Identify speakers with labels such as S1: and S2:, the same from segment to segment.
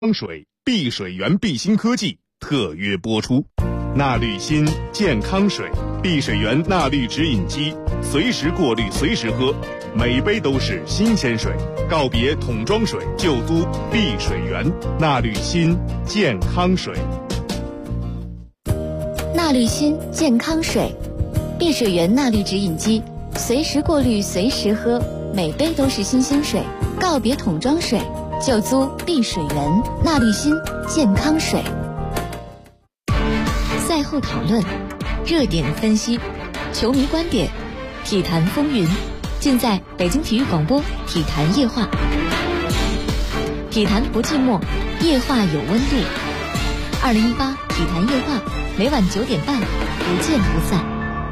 S1: 水碧水源碧鑫科技特约播出。纳滤鑫健康水，碧水源纳滤直饮机，随时过滤随时喝，每杯都是新鲜水。告别桶装水，就都碧水源纳滤鑫健康水。
S2: 纳滤鑫健康水，碧水源纳滤直饮机，随时过滤随时喝，每杯都是新鲜水。告别桶装水，就租碧水源纳滤鑫健康水。赛后讨论，热点分析，球迷观点，体坛风云，尽在北京体育广播体坛夜话。体坛不寂寞，夜话有温度。2018体坛夜话，每晚9点半，不见不散。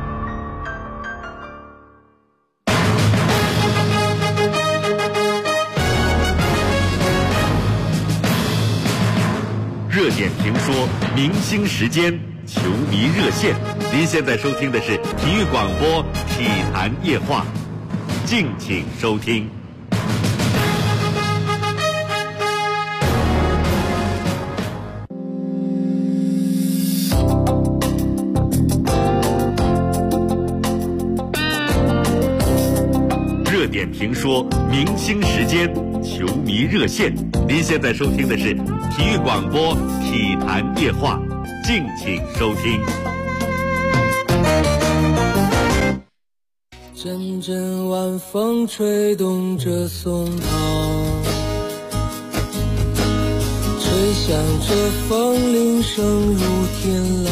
S3: 热点评说，明星时间，球迷热线。您现在收听的是体育广播体坛夜话，敬请收听。热点评说，明星时间，球迷热线。您现在收听的是体育广播体坛夜话，敬请收听。
S4: 阵阵晚风吹动着松涛，吹响着风铃声如天籁。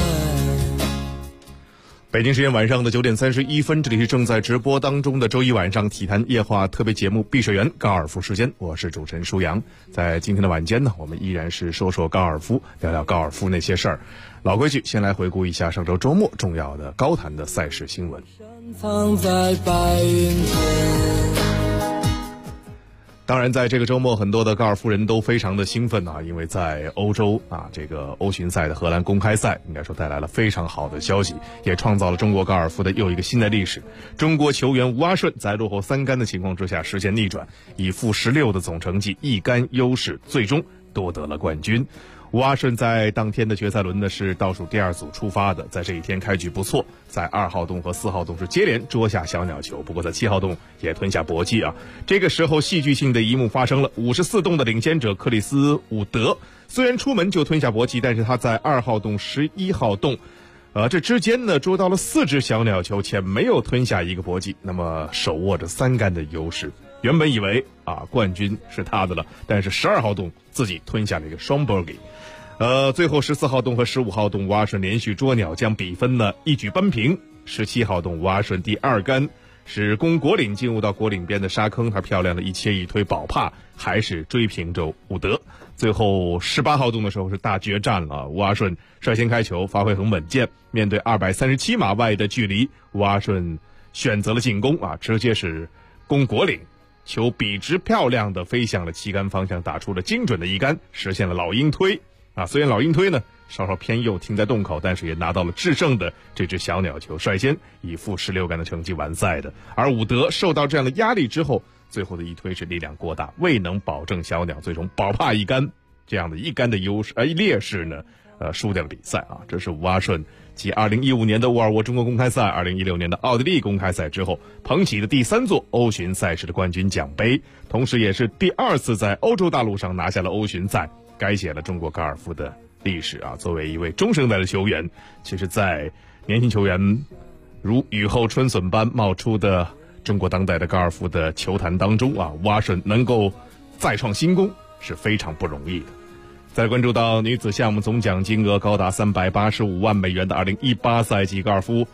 S1: 北京时间晚上的9点31分，这里是正在直播当中的周一晚上体坛夜话特别节目碧水源高尔夫时间，我是主持人舒阳。在今天的晚间呢，我们依然是说说高尔夫，聊聊高尔夫那些事儿。老规矩，先来回顾一下上周周末重要的高坛的赛事新闻。
S4: 藏在白云间。
S1: 当然在这个周末，很多的高尔夫人都非常的兴奋啊，因为在欧洲啊，这个欧巡赛的荷兰公开赛应该说带来了非常好的消息，也创造了中国高尔夫的又一个新的历史。中国球员吴阿顺在落后3杆的情况之下实现逆转，以-16的总成绩1杆优势最终夺得了冠军。吴阿顺在当天的决赛轮呢是倒数第2组出发的，在这一天开局不错，在2号洞和4号洞是接连捉下小鸟球，不过在7号洞也吞下搏击啊。这个时候戏剧性的一幕发生了，54洞的领先者克里斯伍德虽然出门就吞下搏击，但是他在2号洞11号洞这之间呢捉到了4只小鸟球，且没有吞下一个搏击，那么手握着3杆的优势。原本以为冠军是他的了，但是12号洞自己吞下了一个双 bogey。最后14号洞和15号洞吴阿顺连续捉鸟，将比分呢一举扳平。17号洞吴阿顺第2杆使攻果岭进入到果岭边的沙坑，他漂亮的一切一推保帕，还是追平着伍德。最后18号洞的时候是大决战了，吴阿顺率先开球，发挥很稳健，面对237码外的距离，吴阿顺选择了进攻直接是攻果岭，球笔直漂亮的飞向了旗杆方向，打出了精准的1杆，实现了老鹰推虽然老鹰推呢稍稍偏右停在洞口，但是也拿到了制胜的这只小鸟球，率先以-16杆的成绩完赛的。而伍德受到这样的压力之后，最后的一推是力量过大，未能保证小鸟最终保帕1杆，这样的1杆的劣势呢输掉了比赛这是吴阿顺继2015年的沃尔沃中国公开赛、2016年的奥地利公开赛之后捧起的第3座欧巡赛事的冠军奖杯，同时也是第2次在欧洲大陆上拿下了欧巡赛，改写了中国高尔夫的历史作为一位中生代的球员，其实在年轻球员如雨后春笋般冒出的中国当代的高尔夫的球坛当中吴阿顺能够再创新功是非常不容易的。再关注到女子项目总奖金额高达385万美元的2018赛季高尔夫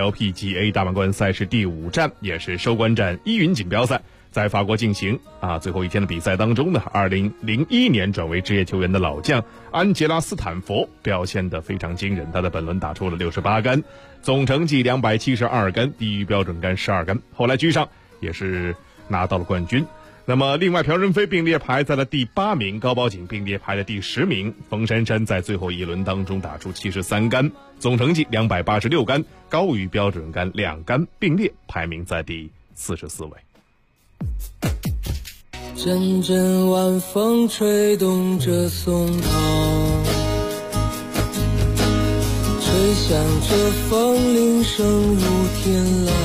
S1: LPGA 大满贯赛事第5站，也是收官战依云锦标赛，在法国进行最后一天的比赛当中呢，2001年转为职业球员的老将安杰拉斯坦佛表现得非常惊人，他的本轮打出了68杆，总成绩272杆，低于标准杆12杆，后来居上也是拿到了冠军。那么另外朴仁飞并列排在了第8名，高宝锦并列排在第10名，冯珊珊在最后一轮当中打出73杆，总成绩286杆，高于标准杆2杆，并列排名在第44位。
S4: 阵阵晚风吹动着松涛，吹响着风铃声如天籁。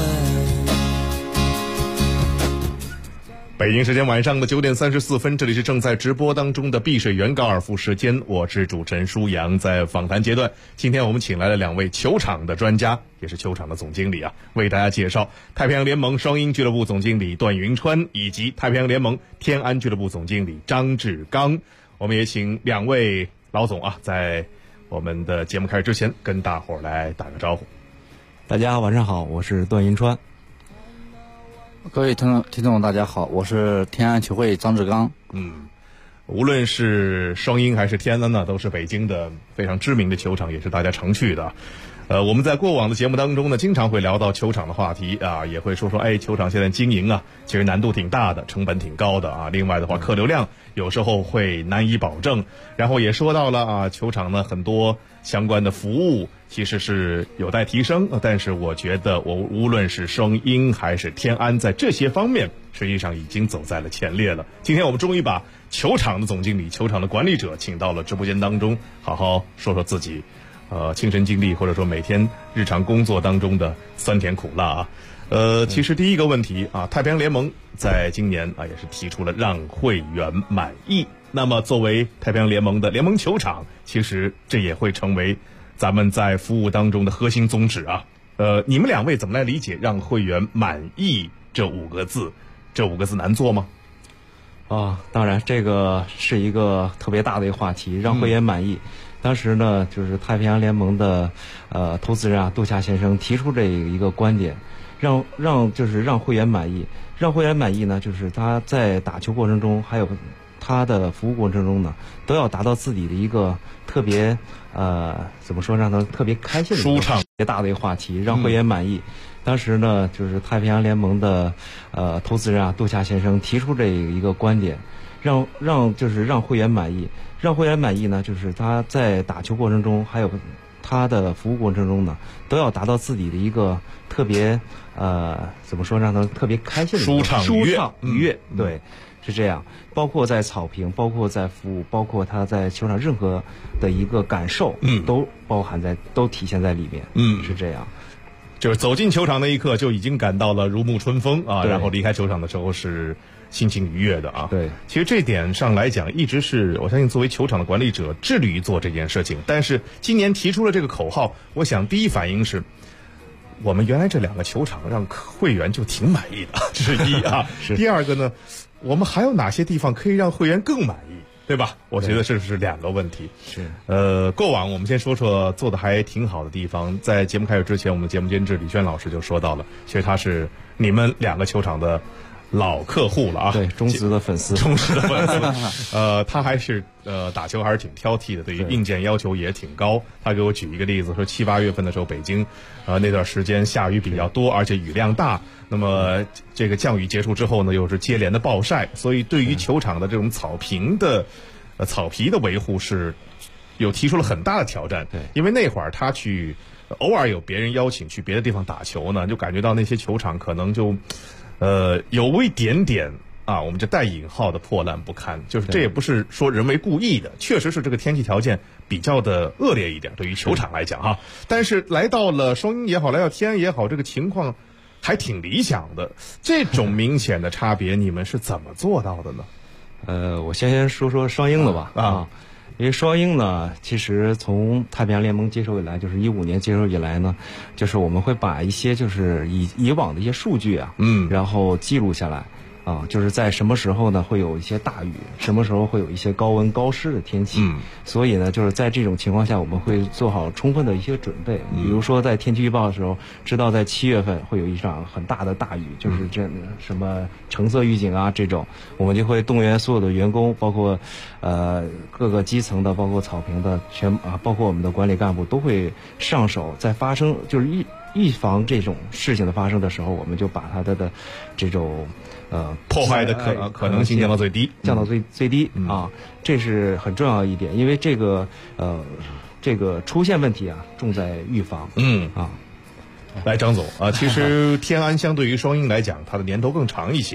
S1: 北京时间晚上的9点34分，这里是正在直播当中的碧水园高尔夫时间，我是主持人舒阳。在访谈阶段，今天我们请来了2位球场的专家，也是球场的总经理啊，为大家介绍太平洋联盟双鹰俱乐部总经理段云川以及太平洋联盟天安俱乐部总经理张志刚。我们也请2位老总啊，在我们的节目开始之前，跟大伙儿来打个招呼。
S5: 大家晚上好，我是段云川。
S6: 各位听众大家好，我是天安球会张志刚。
S1: 无论是双鹰还是天安呢，都是北京的非常知名的球场，也是大家常去的。我们在过往的节目当中呢，经常会聊到球场的话题啊，也会说球场现在经营啊，其实难度挺大的，成本挺高的啊。另外的话，客流量有时候会难以保证。然后也说到了啊，球场呢很多相关的服务其实是有待提升，但是我觉得无论是双鹰还是天安，在这些方面实际上已经走在了前列了。今天我们终于把球场的总经理、球场的管理者请到了直播间当中，好好说说自己亲身经历，或者说每天日常工作当中的酸甜苦辣啊。其实第一个问题啊，太平洋联盟在今年啊也是提出了让会员满意。那么作为太平洋联盟的联盟球场，其实这也会成为咱们在服务当中的核心宗旨啊。你们2位怎么来理解让会员满意这5个字？这5个字难做吗？
S5: 当然这个是一个特别大的一个话题，让会员满意。当时呢，就是太平洋联盟的投资人啊，杜夏先生提出这一个观点，让会员满意。让会员满意呢，就是他在打球过程中，还有他的服务过程中呢，都要达到自己的一个特别怎么说，让他特别开心的
S1: 舒畅、特
S5: 别大的一个话题，让会员满意。当时呢，就是太平洋联盟的投资人啊，杜夏先生提出这一个观点，让会员满意。让会员满意呢，就是他在打球过程中，还有他的服务过程中呢，都要达到自己的一个特别怎么说，让他特别开心的
S1: 舒畅
S5: 愉悦。对，是这样。包括在草坪，包括在服务，包括他在球场任何的一个感受，都体现在里面。是这样。
S1: 就是走进球场那一刻就已经感到了如沐春风啊，然后离开球场的时候是心情愉悦的啊。
S5: 对，
S1: 其实这点上来讲，一直是我相信作为球场的管理者致力于做这件事情。但是今年提出了这个口号，我想第一反应是，我们原来这2个球场让会员就挺满意的，这是一啊。第二个呢，我们还有哪些地方可以让会员更满意？对吧？我觉得这是2个问题。
S5: 是。
S1: 过往我们先说说做的还挺好的地方。在节目开始之前，我们的节目监制李轩老师就说到了，其实他是你们2个球场的老客户了啊，
S5: 对，忠实的粉丝。
S1: 他还是打球还是挺挑剔的，对于硬件要求也挺高。他给我举一个例子，说7、8月份的时候，北京那段时间下雨比较多，而且雨量大。那么这个降雨结束之后呢，又是接连的暴晒，所以对于球场的这种草坪的草皮的维护是有提出了很大的挑战。
S5: 对，
S1: 因为那会儿他去偶尔有别人邀请去别的地方打球呢，就感觉到那些球场可能就有一点点啊，我们这带引号的破烂不堪，就是这也不是说人为故意的，确实是这个天气条件比较的恶劣一点，对于球场来讲哈。但是来到了双鹰也好，来到天安也好，这个情况还挺理想的。这种明显的差别，你们是怎么做到的呢？
S5: 我先说说双鹰的吧。因为双鹰呢，其实从太平洋联盟接手以来，就是15年接手以来呢，就是我们会把一些就是以往的一些数据啊，然后记录下来。就是在什么时候呢会有一些大雨，什么时候会有一些高温高湿的天气，所以呢就是在这种情况下我们会做好充分的一些准备。比如说在天气预报的时候知道在7月份会有一场很大的大雨，就是这什么橙色预警啊，这种我们就会动员所有的员工，包括各个基层的，包括草坪的包括我们的管理干部都会上手，在发生就是预防这种事情的发生的时候，我们就把它的这种
S1: 破坏的可能性降到最低，
S5: 最低啊，这是很重要的一点。因为这个出现问题啊，重在预防。
S1: 来，张总啊，其实天安相对于双鹰来讲，它的年头更长一些。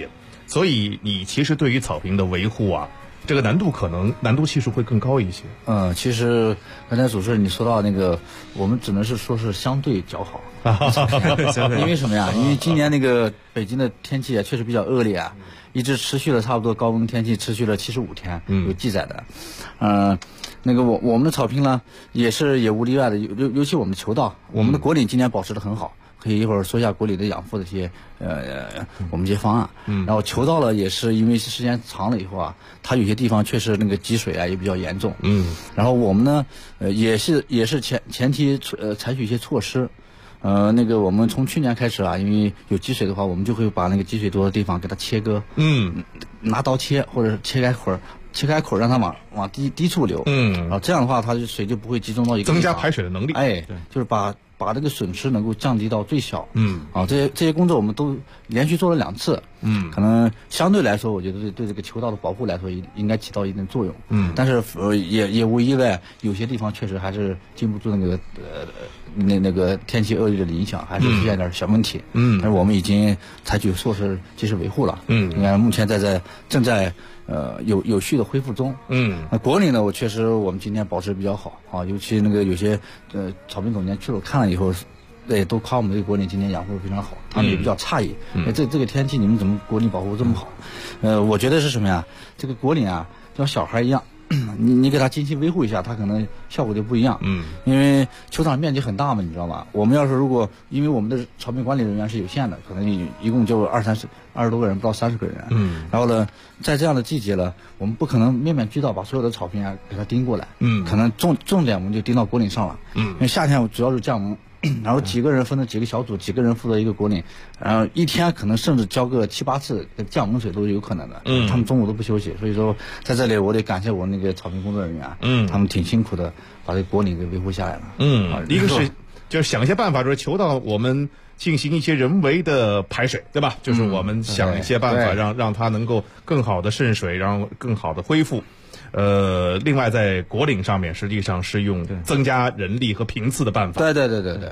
S1: 所以你其实对于草坪的维护啊，这个难度系数会更高一些。
S6: 其实刚才主持人你说到那个，我们只能是说是相对较好，因为什么呀？因为今年那个北京的天气啊，确实比较恶劣啊，一直持续了差不多高温天气持续了75天，有记载的。那个我们的草坪呢，也无例外的，尤其我们的球道，我们的果岭今年保持得很好。可以一会儿说一下果岭的养护的一些我们这些方案。然后球道了也是因为时间长了以后啊，它有些地方确实那个积水啊也比较严重。然后我们呢也是前期采取一些措施。那个我们从去年开始啊，因为有积水的话，我们就会把那个积水多的地方给它切割。拿刀切或者是切开口让它往低处流。然后这样的话，它的水就不会集中到一个地方，
S1: 增加排水的能力。
S6: 就是把这个损失能够降低到最小。这些工作我们都连续做了2次。可能相对来说，我觉得对这个球道的保护来说应该起到一定作用。但是也无意外，有些地方确实还是经不住那个天气恶劣的影响，还是出现点小问题。但是我们已经采取措施及时维护了。应该目前正在有序的恢复中。那果岭呢，我们今年保持比较好啊，尤其那个有些草坪总监去了看了以后，都夸我们这个果岭今年养护非常好，他们也比较诧异，这个天气你们怎么果岭保护这么好？我觉得是什么呀？这个果岭啊，就像小孩一样。你给他精心维护一下，他可能效果就不一样。因为球场面积很大嘛，你知道吧？我们要是因为我们的草坪管理人员是有限的，可能一共就20多个人，不到30个人。然后呢，在这样的季节了，我们不可能面面俱到把所有的草坪啊给它盯过来。可能重点我们就盯到果岭上了。因为夏天主要是降温。然后几个人分成几个小组，几个人负责一个果岭，然后一天可能甚至浇个7、8次降温水都是有可能的。他们中午都不休息，所以说在这里我得感谢我那个草坪工作人员。他们挺辛苦的，把这果岭给维护下来了。
S1: 一个是就是想一些办法，就是球道我们进行一些人为的排水，对吧？就是我们想一些办法让它能够更好的渗水，然后更好的恢复。另外在果岭上面实际上是用增加人力和频次的办法。
S6: 对。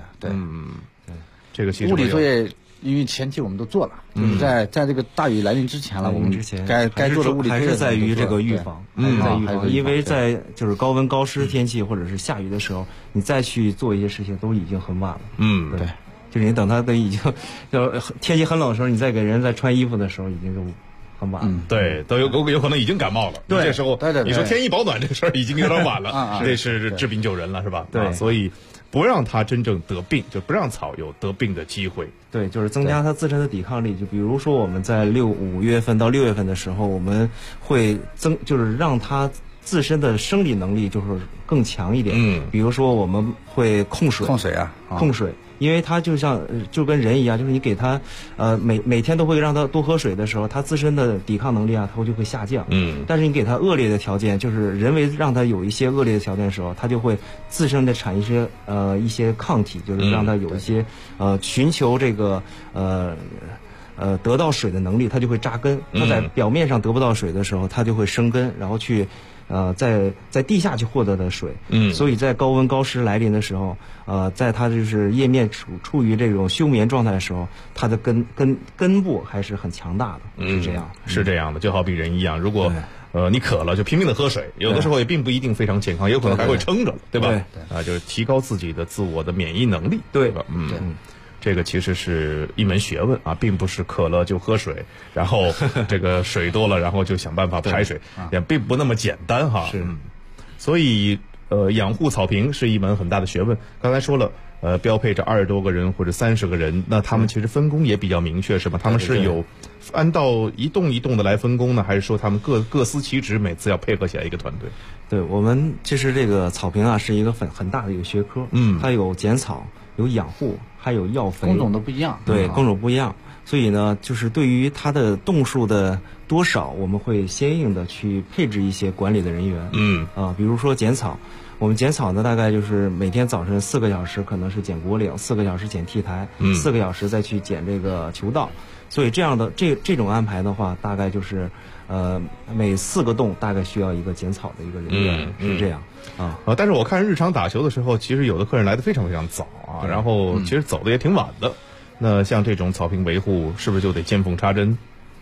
S1: 这个其实
S6: 物理作业因为前期我们都做了，就是在这个大雨来临之前了，我们该做的物理作业
S5: 还是在于这个预防，因为在就是高温高湿天气或者是下雨的时候，你再去做一些事情都已经很晚了。对，就是你等它都已经就天气很冷的时候，你再给人再穿衣服的时候，已经就很晚了。
S1: 对，都有可能已经感冒了。
S6: 对，
S1: 这时候你说添衣保暖这个事儿已经有点晚了，这是治病救人了，是吧？
S5: 对，
S1: 所以不让它真正得病，就不让草有得病的机会。
S5: 对，就是增加它自身的抵抗力。就比如说我们在5月份到6月份的时候，我们会就是让它自身的生理能力就是更强一点。比如说我们会控水控水。因为它就跟人一样，就是你给它每天都会让它多喝水的时候，它自身的抵抗能力啊，它就会下降。但是你给它恶劣的条件，就是人为让它有一些恶劣的条件的时候，它就会自身的产一些抗体，就是让它有一些寻求这个得到水的能力，它就会扎根。它在表面上得不到水的时候，它就会生根，然后去在地下去获得的水。所以在高温高湿来临的时候，在它就是叶面处于这种休眠状态的时候，它的根部还是很强大的。是这样，
S1: 是这样的，就好比人一样，如果你渴了就拼命的喝水，有的时候也并不一定非常健康，也有可能还会撑着，对吧？就是提高自己的自我的免疫能力，对吧？这个其实是一门学问啊，并不是渴了就喝水，然后这个水多了，然后就想办法排水，也并不那么简单哈。所以养护草坪是一门很大的学问。刚才说了，标配着20多个人或者30个人，那他们其实分工也比较明确，是吧？他们是有按照一栋一栋的来分工呢，还是说他们各司其职，每次要配合起来一个团队？
S5: 对，我们其实这个草坪啊是一个很大的一个学科，它有剪草，有养护，还有药肥，
S6: 工种都不一样。
S5: 对，工种不一样。所以呢，就是对于它的栋数的多少，我们会相应的去配置一些管理的人员。比如说剪草，我们剪草呢，大概就是每天早晨4个小时可能是剪果岭，4个小时剪 T 台，4个小时再去剪这个球道。所以这样的这种安排的话，大概就是每4个洞大概需要一个剪草的一个人员，是这样
S1: 但是我看日常打球的时候，其实有的客人来得非常非常早啊，然后其实走的也挺晚的。那像这种草坪维护，是不是就得见缝插针？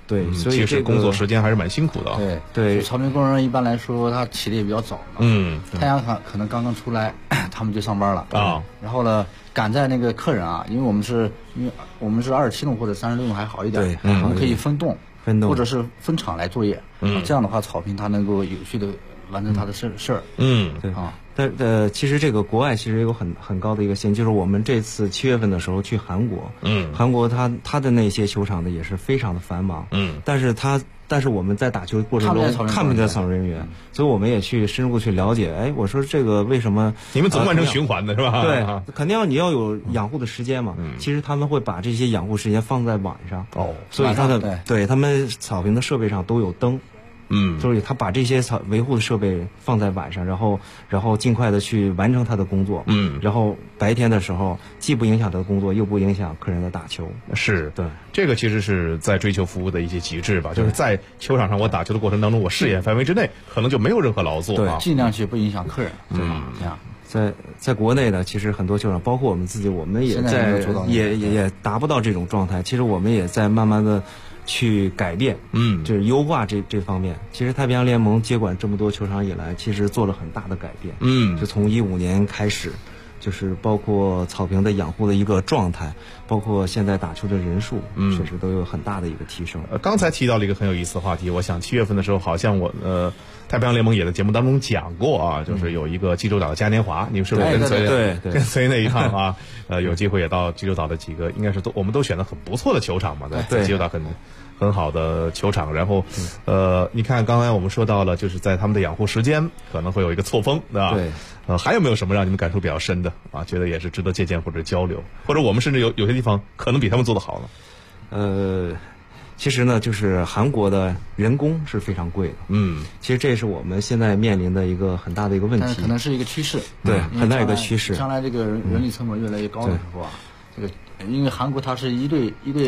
S5: 对，所以
S1: 其实工作时间还是蛮辛苦的啊。
S6: 对，草坪工人一般来说他起的也比较早，太阳可能刚刚出来，他们就上班了啊。然后呢，赶在那个客人啊，因为我们是27栋或者36栋还好一点，我们可以分栋或者是分场来作业，这样的话草坪它能够有序的完成它的事儿。
S5: 对啊。但其实这个国外其实有很高的一个线，就是我们这次7月份的时候去韩国，韩国它的那些球场呢也是非常的繁忙，但是我们在打球过程中看不见扫帚人员，所以我们也去深入去了解。哎，我说这个为什么
S1: 你们总完成循环的是吧？
S5: 对，肯定你要有养护的时间嘛。其实他们会把这些养护时间放在晚上，所以他们草坪的设备上都有灯。所以他把这些维护的设备放在晚上，然后尽快的去完成他的工作。然后白天的时候既不影响他的工作，又不影响客人的打球。
S1: 是，对，这个其实是在追求服务的一些极致吧。就是在球场上我打球的过程当中，我视野范围之内可能就没有任何劳作，
S6: 对，尽量去不影响客人。这样。
S5: 在国内呢，其实很多球场，包括我们自己，我们也也达不到这种状态。其实我们也在慢慢的去改变，就是优化这方面。其实太平洋联盟接管这么多球场以来，其实做了很大的改变。就从15年开始，就是包括草坪的养护的一个状态，包括现在打球的人数，确实都有很大的一个提升。
S1: 刚才提到了一个很有意思的话题，我想7月份的时候，好像太平洋联盟也在节目当中讲过啊，就是有一个济州岛的嘉年华，你们是不是跟随那一趟啊？有机会也到济州岛的几个，应该是我们都选的很不错的球场嘛，在济州岛很好的球场。然后你看刚才我们说到了，就是在他们的养护时间可能会有一个错峰，对吧？对。还有没有什么让你们感受比较深的啊？觉得也是值得借鉴或者交流，或者我们甚至有些地方可能比他们做得好呢？
S5: 其实呢，就是韩国的人工是非常贵的。其实这也是我们现在面临的一个很大的一个问题，
S6: 可能是一个趋势。
S5: 对，很大一个趋势。
S6: 将来这个人力成本越来越高的时候啊，这个因为韩国它是一对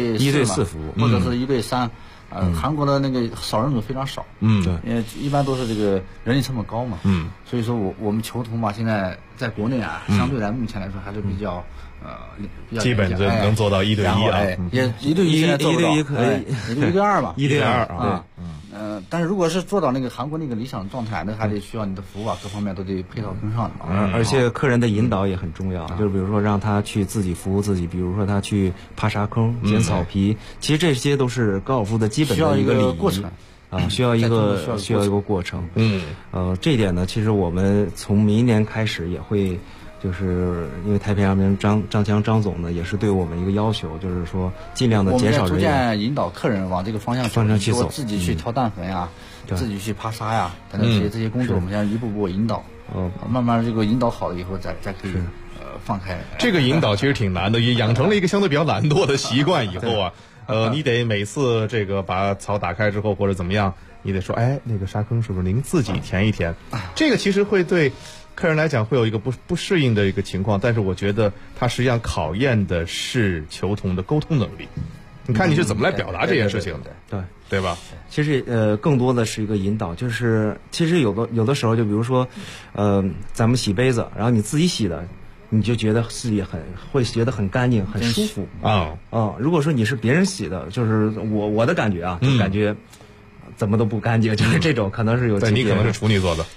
S6: 4服务，或者是1对3。韩国的那个扫人组非常少，对，一般都是这个人力成本高嘛，所以说我们球童嘛，现在在国内啊，相对来目前来说还是比较
S1: 基本就能做到1对1啊，
S6: 也1对1现在做不到，
S5: 1对1可以，
S6: 也就1对2吧
S5: ，1对2啊，
S6: 但是如果是做到那个韩国那个理想状态，那还得需要你的服务啊，各方面都得配套跟上的。
S5: 而且客人的引导也很重要，就是比如说让他去自己服务自己，比如说他去爬沙坑、捡草皮，其实这些都是高尔夫的基本的一个礼仪
S6: 过程
S5: 啊，需要一个过程。这一点呢，其实我们从明年开始也会。就是因为太平洋联盟张强总呢，也是对我们一个要求，就是说尽量的减少人员，
S6: 逐渐引导客人往这个方向
S5: 去走，
S6: 自己去挑氮粉呀，自己去爬沙呀，等等这些工作，我们现在一步步引导，慢慢这个引导好了以后，再可以放开。
S1: 这个引导其实挺难的，也养成了一个相对比较懒惰的习惯以后啊，你得每次这个把草打开之后或者怎么样，你得说，哎，那个沙坑是不是您自己填一填？这个其实会对客人来讲会有一个不适应的一个情况，但是我觉得它实际上考验的是球童的沟通能力。你看你是怎么来表达这件事情的，对吧？
S5: 其实更多的是一个引导，就是其实有的时候就比如说，咱们洗杯子，然后你自己洗的，你就觉得自己会觉得很干净、很舒服如果说你是别人洗的，就是我的感觉啊，就感觉。怎么都不干净，就是这种可能是有。
S1: 对，你可能是处女座的。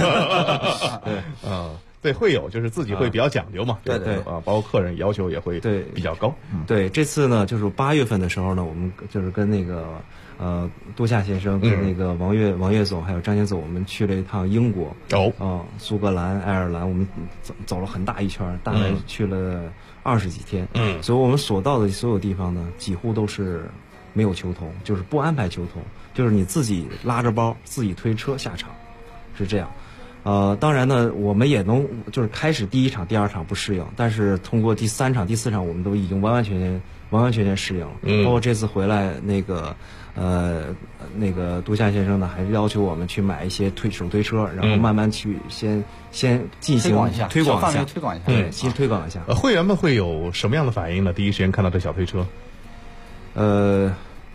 S1: 对，会有，就是自己会比较讲究嘛。
S5: 对
S1: 包括客人要求也会比较高。
S5: 对，这次呢，就是8月份的时候呢，我们就是跟那个多夏先生、跟那个王悦总还有张先总，我们去了一趟英国。苏格兰、爱尔兰，我们走了很大一圈，大概去了20几天。所以我们所到的所有地方呢，几乎都是没有球童，就是不安排球童。就是你自己拉着包自己推车下场，是这样。当然呢，我们也能就是开始第1场、第2场不适应，但是通过第3场、第4场，我们都已经完完全全适应了。包括这次回来那个杜夏先生呢，还是要求我们去买一些手推车，然后慢慢去先进行推广一下，对，先推广一下。
S1: 会员们会有什么样的反应呢？第一时间看到这小推车，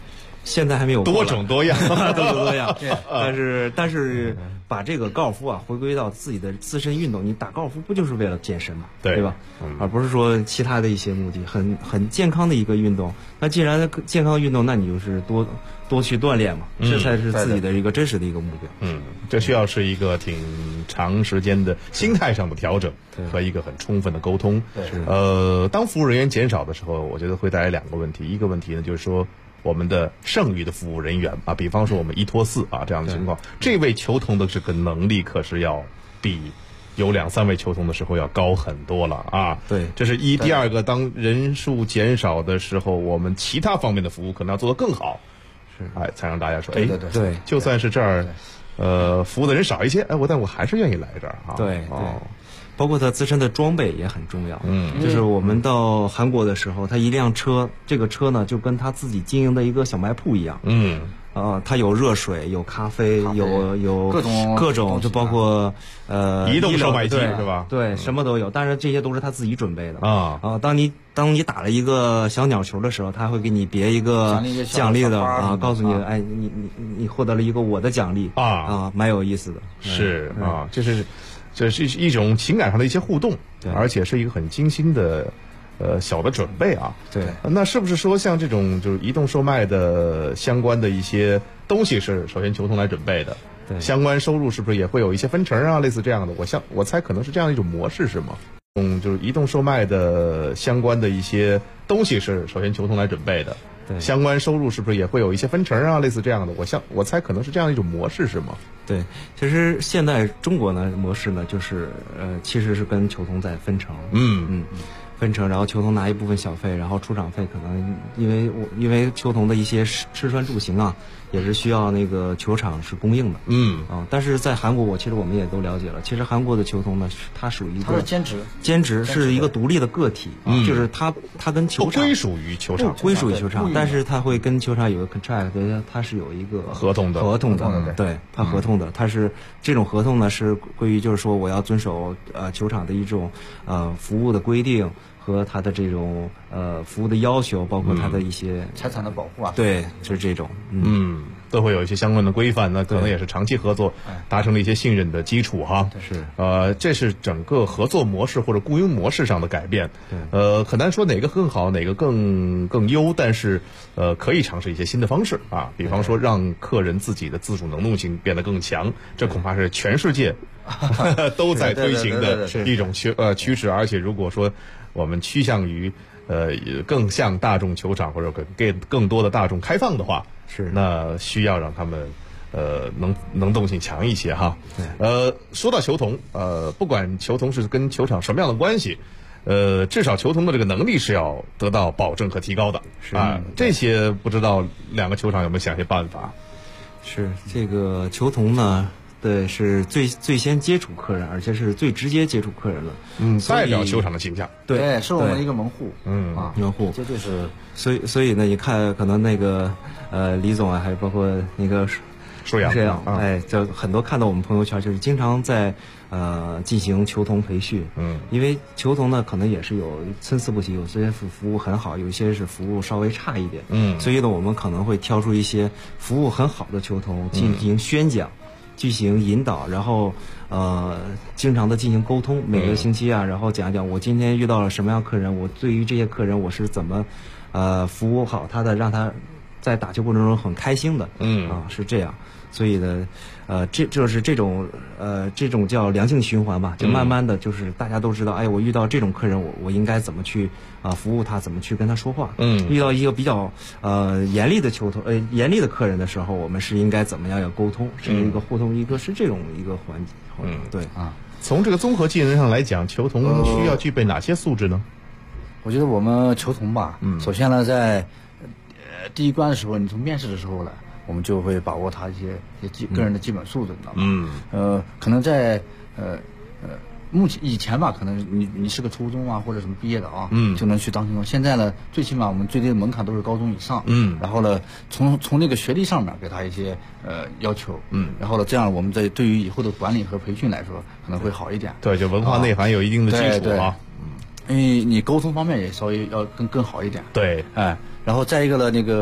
S5: 现在还没有
S1: 多种多样，
S5: 多种多样。但是把这个高尔夫啊回归到自己的自身运动，你打高尔夫不就是为了健身嘛，对吧？而不是说其他的一些目的，很健康的一个运动。那既然健康运动，那你就是多去锻炼嘛，这才是自己的一个真实的一个目标。
S1: 这需要是一个挺长时间的心态上的调整和一个很充分的沟通。当服务人员减少的时候，我觉得会带来2个问题。一个问题呢，就是说我们的剩余的服务人员啊，比方说我们1拖4啊这样的情况，这位球童的这个能力可是要比有2、3位球童的时候要高很多了啊。
S5: 对，
S1: 这是一。第二个，当人数减少的时候，我们其他方面的服务可能要做得更好，才让大家说，
S5: 对，
S1: 就算是这儿，服务的人少一些，但我还是愿意来这儿啊。
S5: 对。包括他自身的装备也很重要。就是我们到韩国的时候，他一辆车，这个车呢就跟他自己经营的一个小卖铺一样。它有热水，有咖啡，有各种，就包括
S1: 移动售卖机是吧？
S5: 对，什么都有。但是这些都是他自己准备的当你打了一个小鸟球的时候，他会给你别一个奖励的告诉你，哎，你获得了一个我的奖励蛮有意思的。
S1: 是这是一种情感上的一些互动，而且是一个很精心的小的准备啊。
S5: 对，
S1: 那是不是说像这种就是移动售卖的相关的一些东西是首先球童来准备的？
S5: 对，
S1: 相关收入是不是也会有一些分成啊？类似这样的，我猜可能是这样一种模式，是吗？就是移动售卖的相关的一些东西是首先球童来准备的。
S5: 对，
S1: 相关收入是不是也会有一些分成啊？类似这样的，我猜可能是这样一种模式，是吗？
S5: 对，其实现在中国呢模式呢，就是其实是跟球童在分成。分成，然后球童拿一部分小费，然后出场费可能因为球童的一些吃穿住行啊，也是需要那个球场是供应的。但是在韩国，其实我们也都了解了，其实韩国的球童呢，他属于一个兼职是一个独立的个体，就是他跟球场
S1: 归属于球场，
S5: 但是他会跟球场有个 contract， 他是有一个
S1: 合同的，
S5: 对，他合同的，他是这种合同呢是关于就是说我要遵守球场的一种服务的规定。和他的这种服务的要求，包括他的一些
S6: 财产的保护啊，
S5: 对，就是这种，
S1: 都会有一些相关的规范，那可能也是长期合作达成了一些信任的基础哈。
S5: 是，
S1: 这是整个合作模式或者雇佣模式上的改变。很难说哪个更好，哪个更优，但是可以尝试一些新的方式啊，比方说让客人自己的自主能动性变得更强，这恐怕是全世界都在推行的一种趋势，而且如果说我们趋向于更向大众球场或者给更多的大众开放的话，那需要让他们能动性强一些哈。说到球童，不管球童是跟球场什么样的关系，至少球童的这个能力是要得到保证和提高的这些不知道2个球场有没有想些办法？
S5: 是这个球童呢？对，是最先接触客人，而且是最直接接触客人了。
S1: 代表球场的形象。
S6: 对，是我们的一个门户。
S5: 门户，
S6: 这就是。
S5: 所以呢，你看，可能那个李总啊，还有包括那个
S1: 舒阳，
S5: 就很多看到我们朋友圈，就是经常在进行球童培训。因为球童呢，可能也是有参差不齐，有些服务很好，有些是服务稍微差一点。所以呢，我们可能会挑出一些服务很好的球童进行宣讲。进行引导，然后经常的进行沟通，每个星期啊，然后讲讲我今天遇到了什么样客人，我对于这些客人我是怎么服务好他的，让他在打球过程中很开心的。是这样。所以呢，这就是这种叫良性循环吧，就慢慢的就是大家都知道，哎，我遇到这种客人，我应该怎么去服务他，怎么去跟他说话。遇到一个比较严厉的严厉的客人的时候，我们是应该怎么样要沟通，是一个互动，是这种一个环节。对啊。
S1: 从这个综合技能上来讲，球童需要具备哪些素质呢？
S6: 我觉得我们球童吧，首先呢，在第一关的时候，你从面试的时候呢，我们就会把握他一些个人的基本素质，你知道吗？可能在目前以前吧，可能你是个初中啊或者什么毕业的啊，就能去当球童。现在呢，最起码我们最低的门槛都是高中以上，然后呢，从那个学历上面给他一些要求，然后呢，这样我们在对于以后的管理和培训来说可能会好一点。
S1: 对，就文化内涵有一定的基础啊。因
S6: 为你沟通方面也稍微要更好一点。
S1: 对，
S6: 然后再一个呢，那个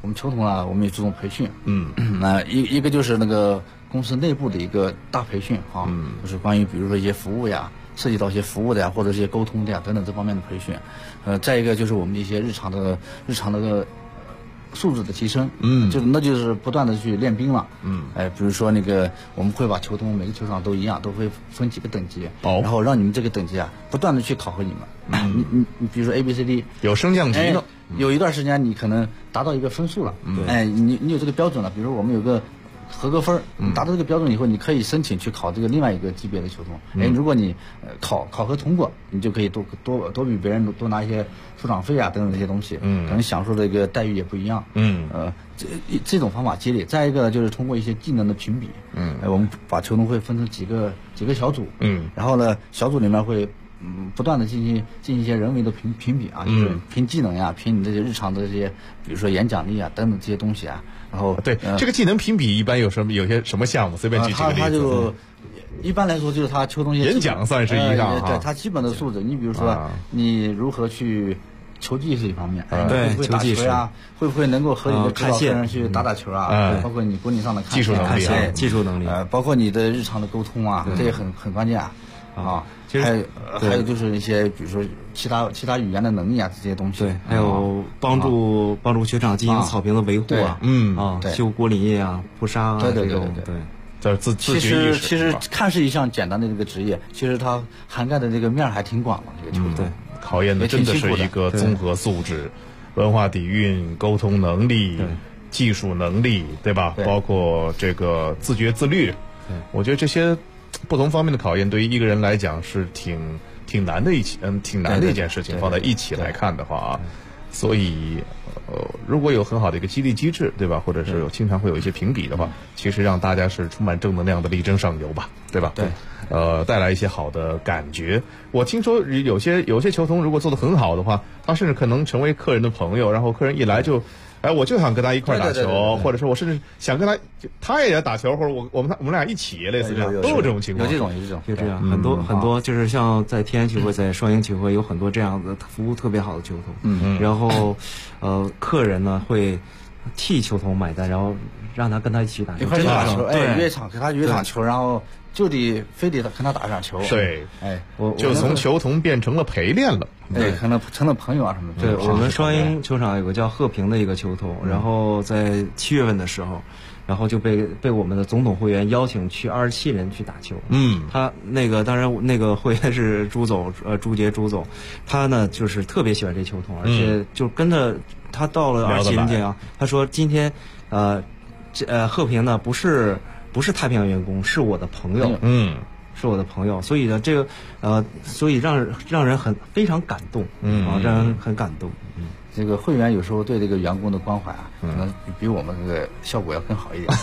S6: 我们球童啊，我们也注重培训。一个就是那个公司内部的一个大培训啊，就是关于比如说一些服务呀，涉及到一些服务的呀，或者是一些沟通的呀等等这方面的培训。再一个就是我们的一些日常的素质的提升，就是不断的去练兵了，比如说那个我们会把球童每个球场都一样，都会分几个等级，然后让你们这个等级啊不断的去考核你们，你比如说 A、B、C、D
S1: 有升降级的，
S6: 有一段时间你可能达到一个分数了，你有这个标准了，比如我们有个合格分，你达到这个标准以后，你可以申请去考这个另外一个级别的球童。如果你考核通过，你就可以多比别人多拿一些出场费啊等等这些东西，可能享受的一个待遇也不一样。这种方法激励。再一个就是通过一些技能的评比，我们把球童会分成几个小组，然后呢，小组里面会不断的进行一些人为的评比啊，就是评技能呀，评你这些日常的这些，比如说演讲力啊等等这些东西啊。然后
S1: 对这个技能评比一般有些什么项目？随便举几个例子。
S6: 他就一般来说就是他球童
S1: 演讲算是一个
S6: 对他基本的素质。你比如说你如何去球技是一方面，
S5: 对，
S6: 会不会打球呀？会不会能够和你的指导客人去打球啊？包括你观点上的
S1: 技术能力啊，
S5: 技术能力，
S6: 包括你的日常的沟通啊，这也很关键啊。还有就是一些比如说其他语言的能力啊，这些东西。
S5: 对，还有帮助球场进行草坪的维护啊，修果林叶啊、铺沙啊这种。对，
S1: 自觉意识。
S6: 其实看似一项简单的这个职业，其实它涵盖的这个面还挺广的。这个球童
S1: 考验的真的是一个综合素质、文化底蕴、沟通能力、技术能力，对吧？包括这个自觉自律。我觉得这些不同方面的考验，对于一个人来讲是挺难的挺难的一件事情。放在一起来看的话啊，所以如果有很好的一个激励机制，对吧？或者是经常会有一些评比的话，其实让大家是充满正能量的力争上游吧，对吧？
S6: 对。
S1: 带来一些好的感觉。我听说有些球童如果做得很好的话，他甚至可能成为客人的朋友，然后客人一来就，我就想跟他一块打球，或者说我甚至想跟他也打球，或者我们俩一起，类似这样，都有这种情况。
S6: 有
S5: 就这样，很多就是像在天安球会、在双鹰球会有很多这样的服务特别好的球童，然后客人呢会替球童买单，然后让他跟他一起打球，
S6: 约场给他约场球，然后就非得跟他打一场球。
S1: 对，就从球童变成了陪练了。
S6: 对，可能成了朋友啊什么的。
S5: 对，我们双鹰球场有个叫贺平的一个球童，然后在7月份的时候，然后就被我们的总统会员邀请去27人去打球。他当然那个会员是朱杰朱总，他呢就是特别喜欢这球童，而且就跟着他到了27人节啊，他说今天贺平呢不是太平洋员工，是我的朋友。是我的朋友，所以呢，这个所以让人非常感动，让人很感动。
S6: 这个会员有时候对这个员工的关怀啊，可能比我们这个效果要更好一点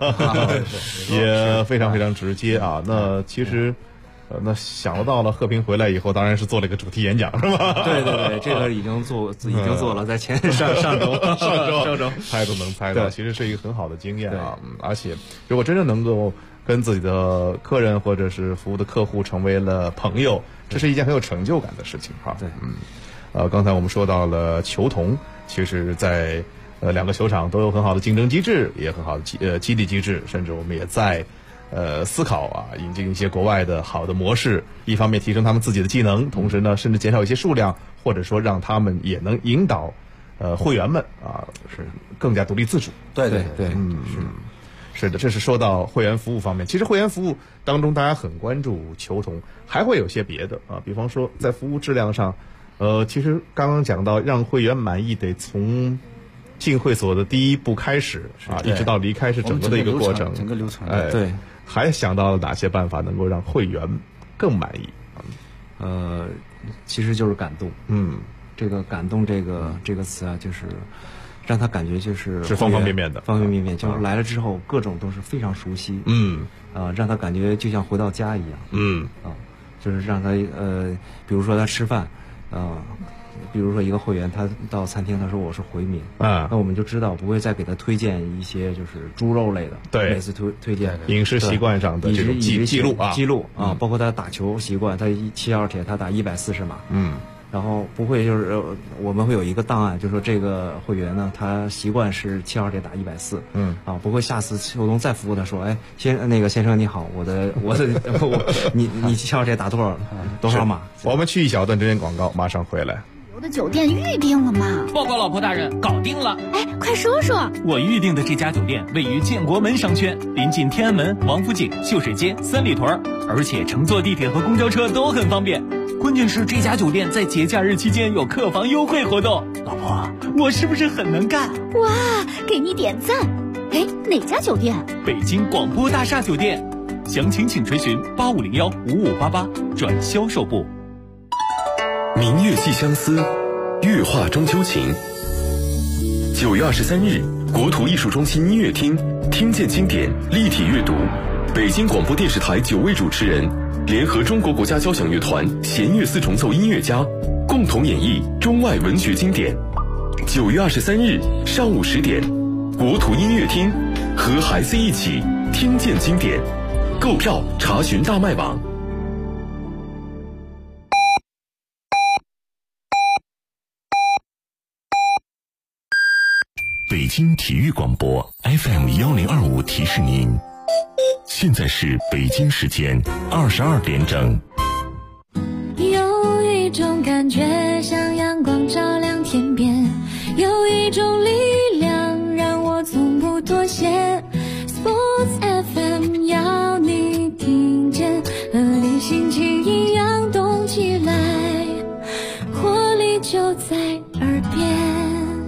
S1: 也非常非常直接啊。那其实。那想得到了，贺平回来以后，当然是做了一个主题演讲，是吧？
S5: 对，这个已经做了，在上周
S1: 猜都能猜到，其实是一个很好的经验啊。而且，如果真正能够跟自己的客人或者是服务的客户成为了朋友，这是一件很有成就感的事情哈。
S5: 对，
S1: 刚才我们说到了球童，其实在两个球场都有很好的竞争机制，也很好的激励机制，甚至我们也在思考啊，引进一些国外的好的模式，一方面提升他们自己的技能，同时呢，甚至减少一些数量，或者说让他们也能引导会员们啊是更加独立自主。
S6: 对，
S1: 是的，这是说到会员服务方面。其实会员服务当中，大家很关注球童，还会有些别的啊，比方说在服务质量上，其实刚刚讲到让会员满意，得从进会所的第一步开始啊，一直到离开是整个的一个过程，
S6: 整个流程。
S5: 对。
S1: 还想到了哪些办法能够让会员更满意？
S5: 其实就是感动。这个感动这个词啊，就是让他感觉就是
S1: 方方面面的，
S5: 方方面面，就是来了之后各种都是非常熟悉。让他感觉就像回到家一样。就是让他比如说他吃饭，比如说一个会员他到餐厅，他说我是回民，那我们就知道不会再给他推荐一些就是猪肉类的，
S1: 对，
S5: 每次推荐
S1: 饮食习惯上的这种记录啊，
S5: 包括他打球习惯，他7号铁他打140码， 然后不会就是我们会有一个档案，就说这个会员呢，他习惯是7号这打140，不会下次秋冬再服务他说，哎，先生你好，你7号这打多少码？
S1: 我们去一小段这边广告，马上回来。
S7: 我的酒店预定了吗？
S8: 报告老婆大人，搞定了。
S7: 哎，快说说。
S8: 我预定的这家酒店位于建国门商圈，临近天安门、王府井、秀水街、三里屯，而且乘坐地铁和公交车都很方便。关键是这家酒店在节假日期间有客房优惠活动。老婆，我是不是很能干？
S7: 哇，给你点赞。哎，哪家酒店？
S8: 北京广播大厦酒店。详情请垂询85015588转销售部。
S9: 明月寄相思，月画中秋情。9月23日，国土艺术中心音乐厅听见经典立体阅读，北京广播电视台9位主持人联合中国国家交响乐团弦乐四重奏音乐家，共同演绎中外文学经典。9月23日上午10点，国土音乐厅和孩子一起听见经典。购票查询大麦网。北京体育广播 FM1025提示您，现在是北京时间22点整。
S10: 有一种感觉像阳光照亮天边，有一种力量让我从不妥协。Sports FM 要你听见，和你心情一样动起来，活力就在耳边。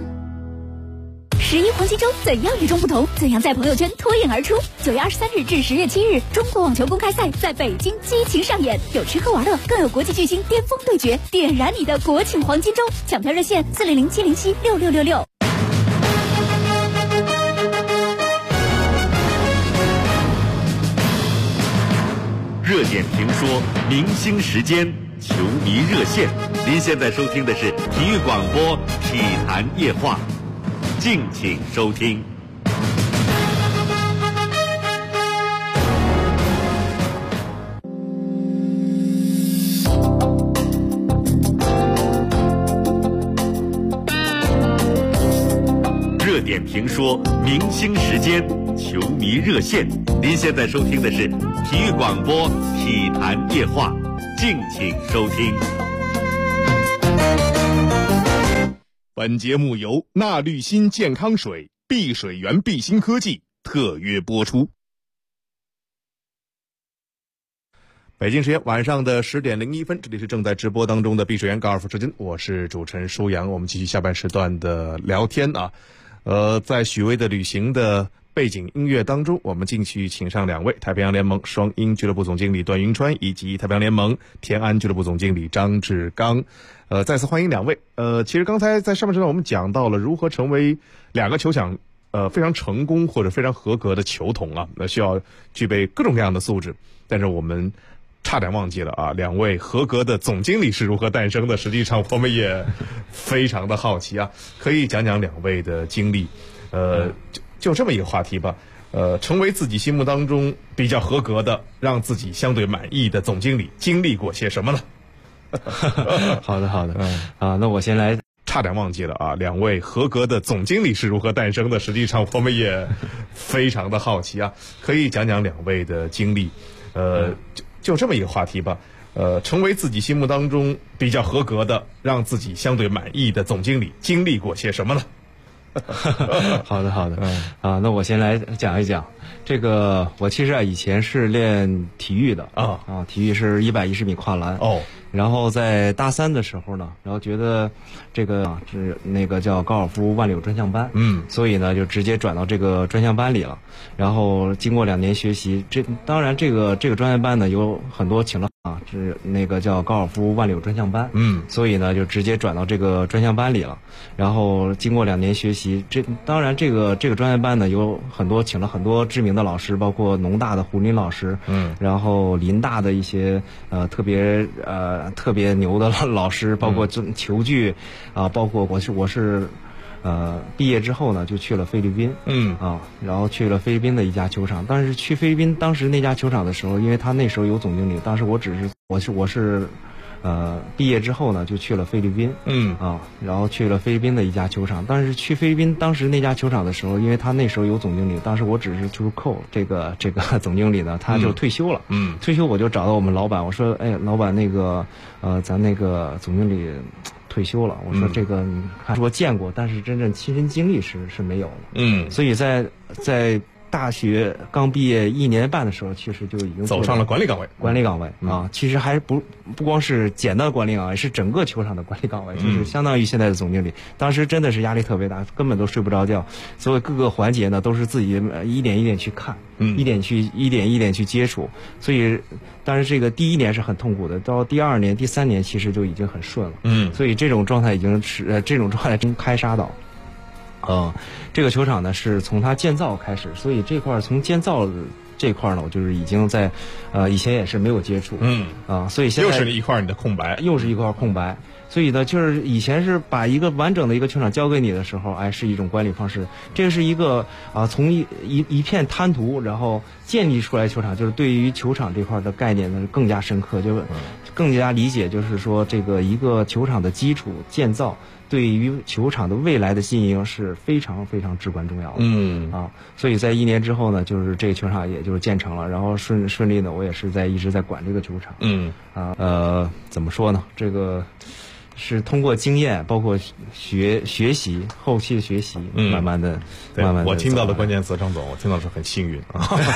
S7: 11黄金周怎样与众不同？怎样在朋友圈脱颖而出？9月23日至10月7日，中国网球公开赛在北京激情上演，有吃喝玩乐，更有国际巨星巅峰对决，点燃你的国庆黄金周！抢票热线400-707-6666。
S3: 热点评说，明星时间，球迷热线。您现在收听的是体育广播体坛夜话，敬请收听。热点评说，明星时间，球迷热线。您现在收听的是体育广播体坛夜话，敬请收听。
S1: 本节目由纳绿新健康水、碧水源碧新科技特约播出。北京时间晚上的10点01分，这里是正在直播当中的碧水源高尔夫之间，我是主持人舒阳。我们继续下半时段的聊天啊。在许巍的旅行的背景音乐当中，我们继续请上两位太平洋联盟双鹰俱乐部总经理段云川以及太平洋联盟天安俱乐部总经理张志刚。再次欢迎两位。其实刚才在上半时段我们讲到了如何成为两个球场非常成功或者非常合格的球童啊，那需要具备各种各样的素质。但是我们差点忘记了啊，两位合格的总经理是如何诞生的？实际上我们也非常的好奇啊，可以讲讲两位的经历。就这么一个话题吧。成为自己心目当中比较合格的，让自己相对满意的总经理，经历过些什么呢？
S5: 好的，那我先来。
S1: 差点忘记了啊，两位合格的总经理是如何诞生的？实际上我们也非常的好奇啊，可以讲讲两位的经历。就这么一个话题吧。成为自己心目当中比较合格的，让自己相对满意的总经理，经历过些什么呢？
S5: 好的，那我先来讲一讲这个。我其实以前是练体育的体育是110米跨栏然后在大3的时候呢，然后觉得这个是那个叫高尔夫万柳专项班，所以呢就直接转到这个专项班里了。然后经过2年学习，当然这个专业班呢有很多请了是那个叫高尔夫万柳专项班，所以呢就直接转到这个专项班里了。然后经过2年学习，当然这个专业班呢有很多请了很多知名的老师，包括农大的胡林老师，然后林大的一些特别牛的老师，包括球具包括我是毕业之后呢就去了菲律宾，然后去了菲律宾的一家球场。但是去菲律宾当时那家球场的时候，因为他那时候有总经理，当时我是毕业之后呢，就去了菲律宾，然后去了菲律宾的一家球场。但是去菲律宾当时那家球场的时候，因为他那时候有总经理，当时我只是就是扣这个总经理呢，他就退休了，退休我就找到我们老板，我说，哎，老板那个咱那个总经理退休了，我说这个你看说见过，但是真正亲身经历是没有的，所以在大学刚毕业1年半的时候，其实就已经
S1: 走上了管理岗位。其实还不光是简单的管理岗位，是整个球场的管理岗位，就是相当于现在的总经理。当时真的是压力特别大，根本都睡不着觉，所以各个环节呢都是自己一点一点去看，一点一点去接触。所以，但是这个第1年是很痛苦的，到第2年、第3年其实就已经很顺了。所以这种状态已经是这种状态真开沙岛。这个球场呢是从它建造开始，所以这块从建造这块呢，我就是已经在以前也是没有接触，所以现在又是一块你的空白，
S5: 所以呢，就是以前是把一个完整的一个球场交给你的时候，哎，是一种管理方式。这是一个从一片滩涂，然后建立出来球场，就是对于球场这块的概念呢更加深刻，就更加理解，就是说这个一个球场的基础建造。对于球场的未来的经营是非常非常至关重要的。所以在1年之后呢，就是这个球场也就是建成了，然后顺利呢，我也是一直在管这个球场。怎么说呢？这个是通过经验，包括学习后期的学习，慢慢的。
S1: 我听到的关键词，张总，我听到是很幸运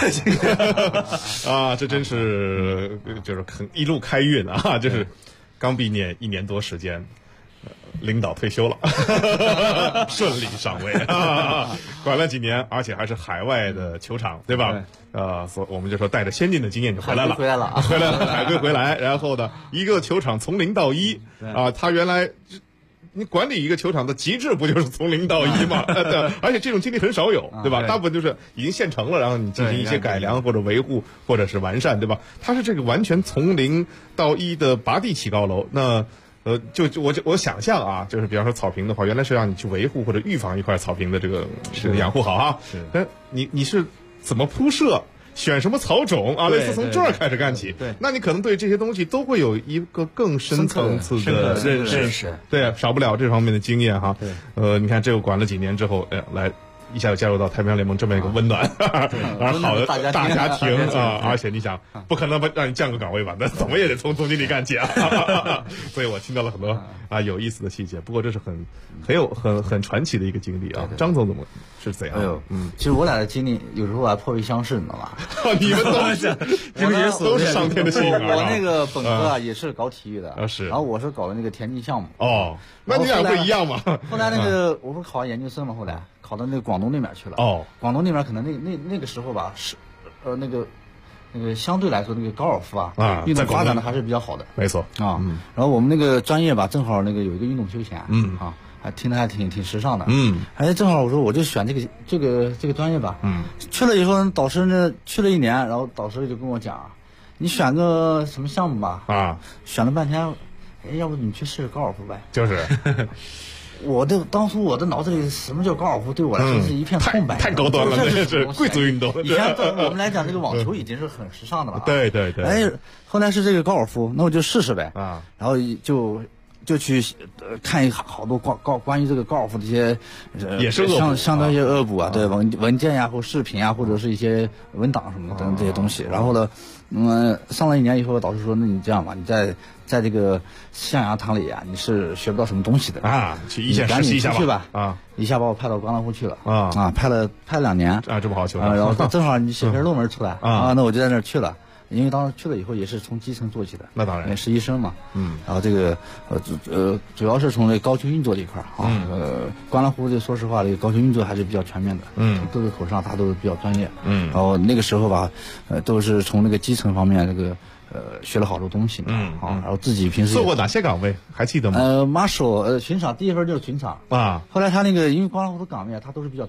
S1: 啊，这真是就是一路开运啊，就是刚毕业1年多时间。领导退休了，顺利上位，管了几年，而且还是海外的球场，对吧？所以我们就说带着先进的经验就回来了，海归回来，然后呢，一个球场从0到1他原来你管理一个球场的极致不就是从0到1吗？而且这种经历很少有，对吧？大部分就是已经现成了，然后你进行一些改良或者维护或者是完善，对吧？它是这个完全从0到1的拔地起高楼，那。我想象啊，就是比方说草坪的话，原来是让你去维护或者预防一块草坪的这个养护好啊。但你是怎么铺设，选什么草种啊？类似从这儿开始干起。那你可能对这些东西都会有一个更深层次的认识。对，少不了这方面的经验哈。你看这个管了几年之后，来。一下就加入到太平洋联盟这么一个温暖而好的大家庭啊，而且你想不可能让你降个岗位吧，那怎么也得从总经理干起啊。所以我听到了很多有意思的细节，不过这是很传奇的一个经历啊。张总是怎样？
S6: 其实我俩的经历有时候还颇为相似，你知道吗？
S1: 你们都是上天的幸运儿。
S6: 我那个本科也是搞体育的，然后我是搞的那个田径项目。
S1: 那你俩不一样吗？
S6: 后来那个我不是考完研究生嘛，后来考到那个广东那边去了。广东那边可能那个时候吧，是那个相对来说那个高尔夫运动发展的还是比较好的。
S1: 没错
S6: 然后我们那个专业吧，正好那个有一个运动休闲还听着还挺时尚的。正好我说我就选这个专业吧。去了以后，导师呢去了1年，然后导师就跟我讲，你选个什么项目吧。选了半天，要不你去试试高尔夫呗？
S1: 就是。
S6: 当初我的脑子里什么叫高尔夫，对我来说是一片空白，
S1: 太高端了，这是贵族运动。
S6: 以前对我们来讲，这个网球已经是很时尚的了。
S1: 对。
S6: 后来是这个高尔夫，那我就试试呗。然后就去看好多关于这个高尔夫的一些
S1: 也是
S6: 相当一些恶补啊，对文件呀或视频啊，或者是一些文档什么等这些东西。然后呢，上了1年以后，导师说，那你这样吧，你在这个象牙塔里啊，你是学不到什么东西的
S1: 去一线实习一下
S6: 吧。一下把我派到关兰湖去了派了2年
S1: 这么好球
S6: 然后正好你写篇论文出来那我就在那儿去了。因为当时去了以后也是从基层做起的，
S1: 那当然，
S6: 实习生嘛，然后这个主要是从这高球运作这一块关兰湖这说实话，这个高球运作还是比较全面的，从各个口上他都是比较专业，然后那个时候吧，都是从那个基层方面这个学了好多东西，然后自己平时
S1: 做过哪些岗位还记得吗？
S6: 马手巡场，第一份就是巡场后来他那个因为关兰湖的岗位他都是比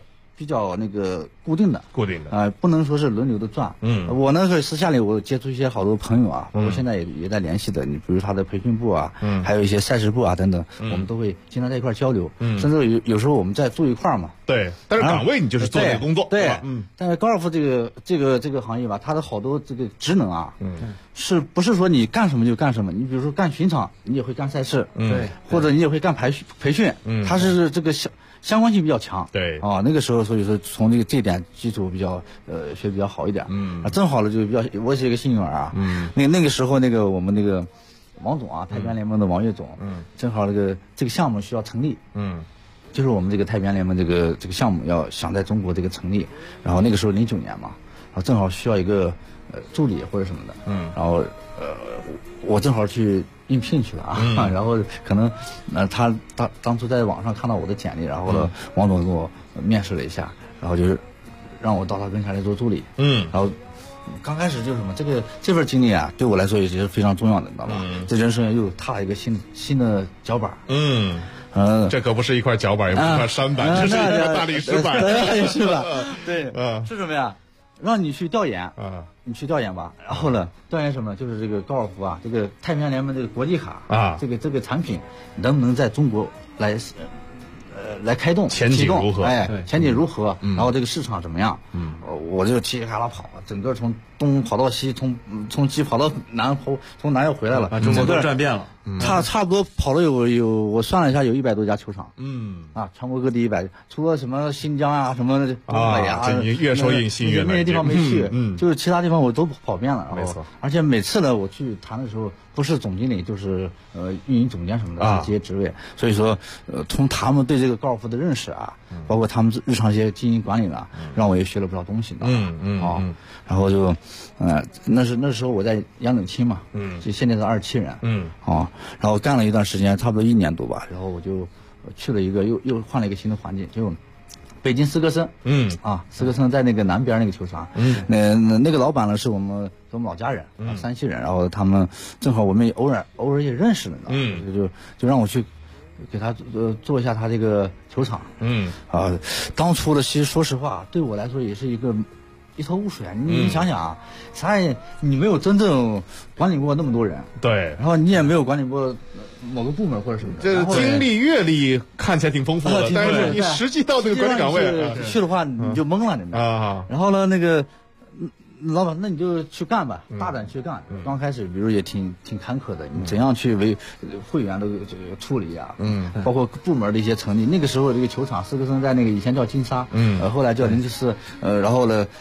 S6: 比较那个固定的，不能说是轮流的转。我呢是私下里我接触一些好多朋友啊，包括现在也在联系的，你比如他的培训部啊，还有一些赛事部啊等等，我们都会经常在一块交流，甚至有时候我们在住一块嘛。
S1: 对，但是岗位你就是做这个工作，
S6: 对，但是高尔夫这个行业吧，它的好多这个职能啊，是不是说你干什么就干什么？你比如说干巡场，你也会干赛事，对，或者你也会干培训，它是这个相关性比较强，
S1: 对
S6: 啊，那个时候所以说从这点基础比较学比较好一点，正好了就比较，我是一个幸运儿啊，那个时候我们那个王总啊，太平洋联盟的王岳总，正好这个项目需要成立，就是我们这个太平洋联盟这个项目想在中国这个成立，然后那个时候09年嘛，然后正好需要一个助理或者什么的，然后我正好去应聘去了啊，然后可能他当初在网上看到我的简历，然后呢王总跟我面试了一下，然后就是让我到他跟前来做助理，然后刚开始就是什么这份经历啊，对我来说也是非常重要的，你知道吧？这人生又踏了一个新的脚板，
S1: 这可不是一块脚板，也不是一块山板，这是一块大理石板，
S6: 是吧？对，是什么呀？让你去调研，你去调研吧。然后呢，调研什么？就是这个高尔夫啊，这个太平洋联盟这个国际卡啊，这个产品能不能在中国来开动？
S1: 前景如何？
S6: 前景如何？然后这个市场怎么样？我就嘁哩喀啦跑了，整个从东跑到西，从西跑到南，从南又回来了，
S5: 把中国都转遍了。
S6: 差不多跑了有我算了一下，有100多家球场。全国各地100，除了什么新疆啊、什么东北啊，
S1: 这你越说越心悦。
S6: 那些地方没去，就是其他地方我都跑遍了。
S1: 没错，
S6: 而且每次呢，我去谈的时候，不是总经理就是运营总监什么的这些职位，所以说从他们对这个高尔夫的认识啊，包括他们日常一些经营管理呢，让我也学了不少东西。然后就那时候我在杨柳青嘛，就现在的27人，然后干了一段时间，差不多1年多吧，然后我就去了一个又换了一个新的环境，就北京斯科森，斯科森在那个南边那个球场，那个老板呢是我们老家人，山西人，然后他们正好我们偶尔也认识了，就让我去给他做一下他这个球场，当初的其实说实话对我来说也是一头雾水啊！你想想啊，你没有真正管理过那么多人，
S1: 对，
S6: 然后你也没有管理过某个部门或者什么的，
S1: 这经历阅历看起来挺丰富的，但是你实际到这个管理岗位
S6: 去的话，你就懵了，你知道吗？然后呢，那个老板，那你就去干吧，大胆去干。刚开始，比如也挺坎坷的，你怎样去为会员的处理啊？包括部门的一些成立。那个时候，这个球场斯科森在那个以前叫金沙，后来叫林芝斯，然后呢，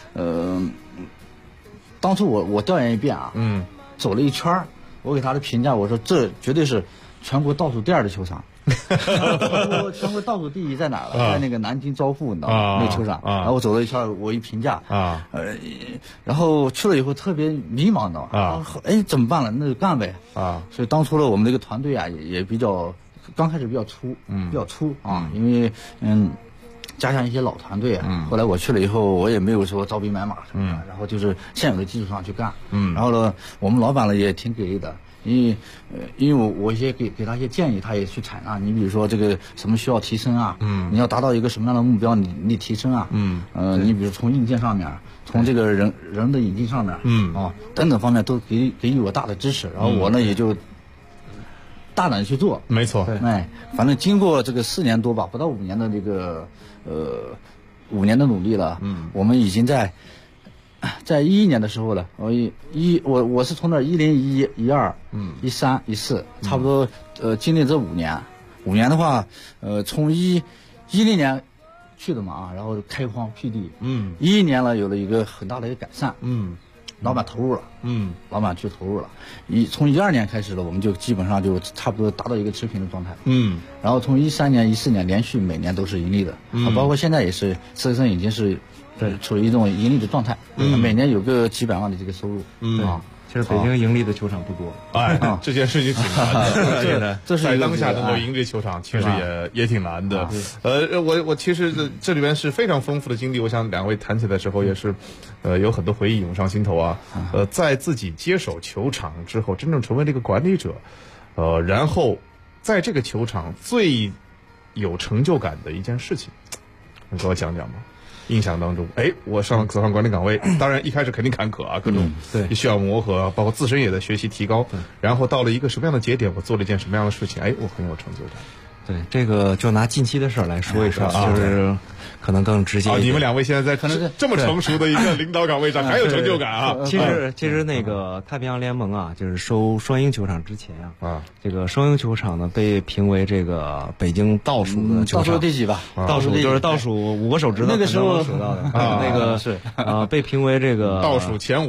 S6: 当初我调研一遍啊，走了一圈，我给他的评价，我说这绝对是全国倒数第2的球场。全国倒数第1在哪儿了？在那个南京招富，你知道吗？那个球场。然后我走了一圈，我一评价然后去了以后特别迷茫，你知道吗？怎么办了？那就干呗所以当初呢，我们这个团队啊，也比较刚开始比较粗，因为加上一些老团队后来我去了以后，我也没有说招兵买马什么的，然后就是现有的基础上去干。然后呢，我们老板呢也挺给力的。因为我一些给他一些建议，他也去采纳。你比如说这个什么需要提升啊，你要达到一个什么样的目标，你提升啊，你比如从硬件上面，从这个人的引进上面，等等方面都给予我大的支持。然后我呢也就大胆去做。
S1: 没错，
S6: 反正经过这个4年多吧，不到5年的这个5年的努力了，我们已经在11年的时候了，我是从那10、11、12、13、14，差不多经历这5年。5年的话，从10年去的嘛然后开荒辟地，11年了有了一个很大的一个改善，老板投入了，老板去投入了。从12年开始了，我们就基本上就差不多达到一个持平的状态，然后从13年、14年连续每年都是盈利的，包括现在也是斯科森已经是。处于一种盈利的状态，每年有个几百万的这个收入，
S5: 其实北京盈利的球场不多，
S1: 这件事情挺难的，这是在当下能够盈利球场，其实也挺难的。我其实这里边是非常丰富的经历，我想2位谈起来的时候也是，有很多回忆涌上心头啊。在自己接手球场之后，真正成为这个管理者，然后在这个球场最有成就感的一件事情，你给我讲讲吧。 印象当中，我走上管理岗位，当然一开始肯定坎坷啊，各种
S5: 对
S1: 需要磨合，包括自身也在学习提高，然后到了一个什么样的节点，我做了一件什么样的事情，我很有成就感。
S5: 对，这个就拿近期的事儿来说一说，就是可能更直接一点。
S1: 你们两位现在在
S6: 可能
S1: 这么成熟的一个领导岗位上，还有成就感啊！
S5: 其实那个太平洋联盟啊，就是收双鹰球场之前这个双鹰球场呢被评为这个北京倒数的球场，
S6: 倒数第几吧？
S5: 倒数就是倒数5个手指头
S6: 那个时候
S5: 数到的那个
S6: 是
S5: 被评为这个
S1: 倒数前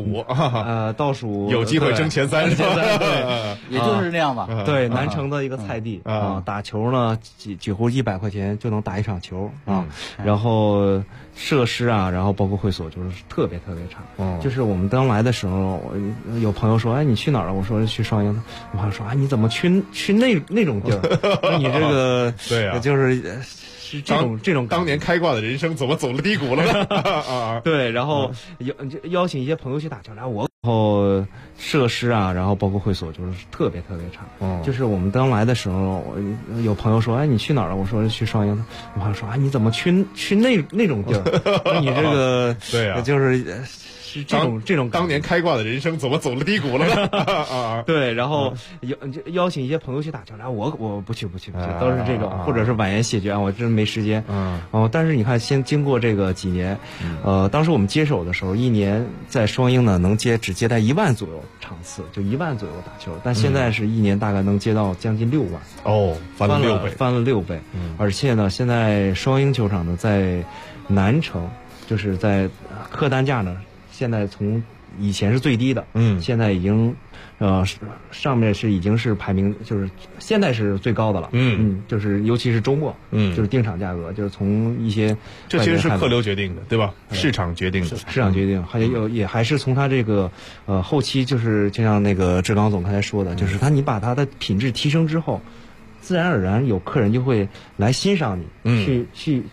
S1: 5，
S5: 倒数
S1: 有机会争前3，
S6: 对，也就是那样吧。
S5: 对，南城的一个菜地打球呢。几乎100块钱就能打一场球然后设施啊，然后包括会所就是特别差。就是我们刚来的时候，有朋友说，你去哪儿了？我说去双鹰。我朋友说你怎么去那种地儿？你这个
S1: 对啊，
S5: 就是这种
S1: 当年开挂的人生怎么走了低谷了呢？
S5: 对，然后邀请一些朋友去打球，然后设施啊，然后包括会所就是特别差。就是我们刚来的时候，有朋友说，你去哪儿了？我说去双鹰。我朋友说你怎么去那种地儿？你这个
S1: 对啊，
S5: 就是这种
S1: 当年开挂的人生怎么走了低谷了呢？
S5: 对，然后邀请一些朋友去打球，然后我不去，都是这种，或者是婉言谢绝，我真没时间。但是你看，先经过这个几年，当时我们接手的时候，一年在双鹰呢能只接待1万左右场次，就1万左右打球，但现在是一年大概能接到将近6万。
S1: 翻了6倍。
S5: 而且呢，现在双鹰球场呢在南城，就是在客单价呢。现在从以前是最低的，现在已经，上面已经是排名，就是现在是最高的了，就是尤其是周末，就是定场价格，就是从一些
S1: 这其实是客流决定的，对吧？市场决定的，
S5: 市场决定，也还是从它这个后期，就是就像那个志刚总刚才说的，就是你把它的品质提升之后，自然而然有客人就会来欣赏你，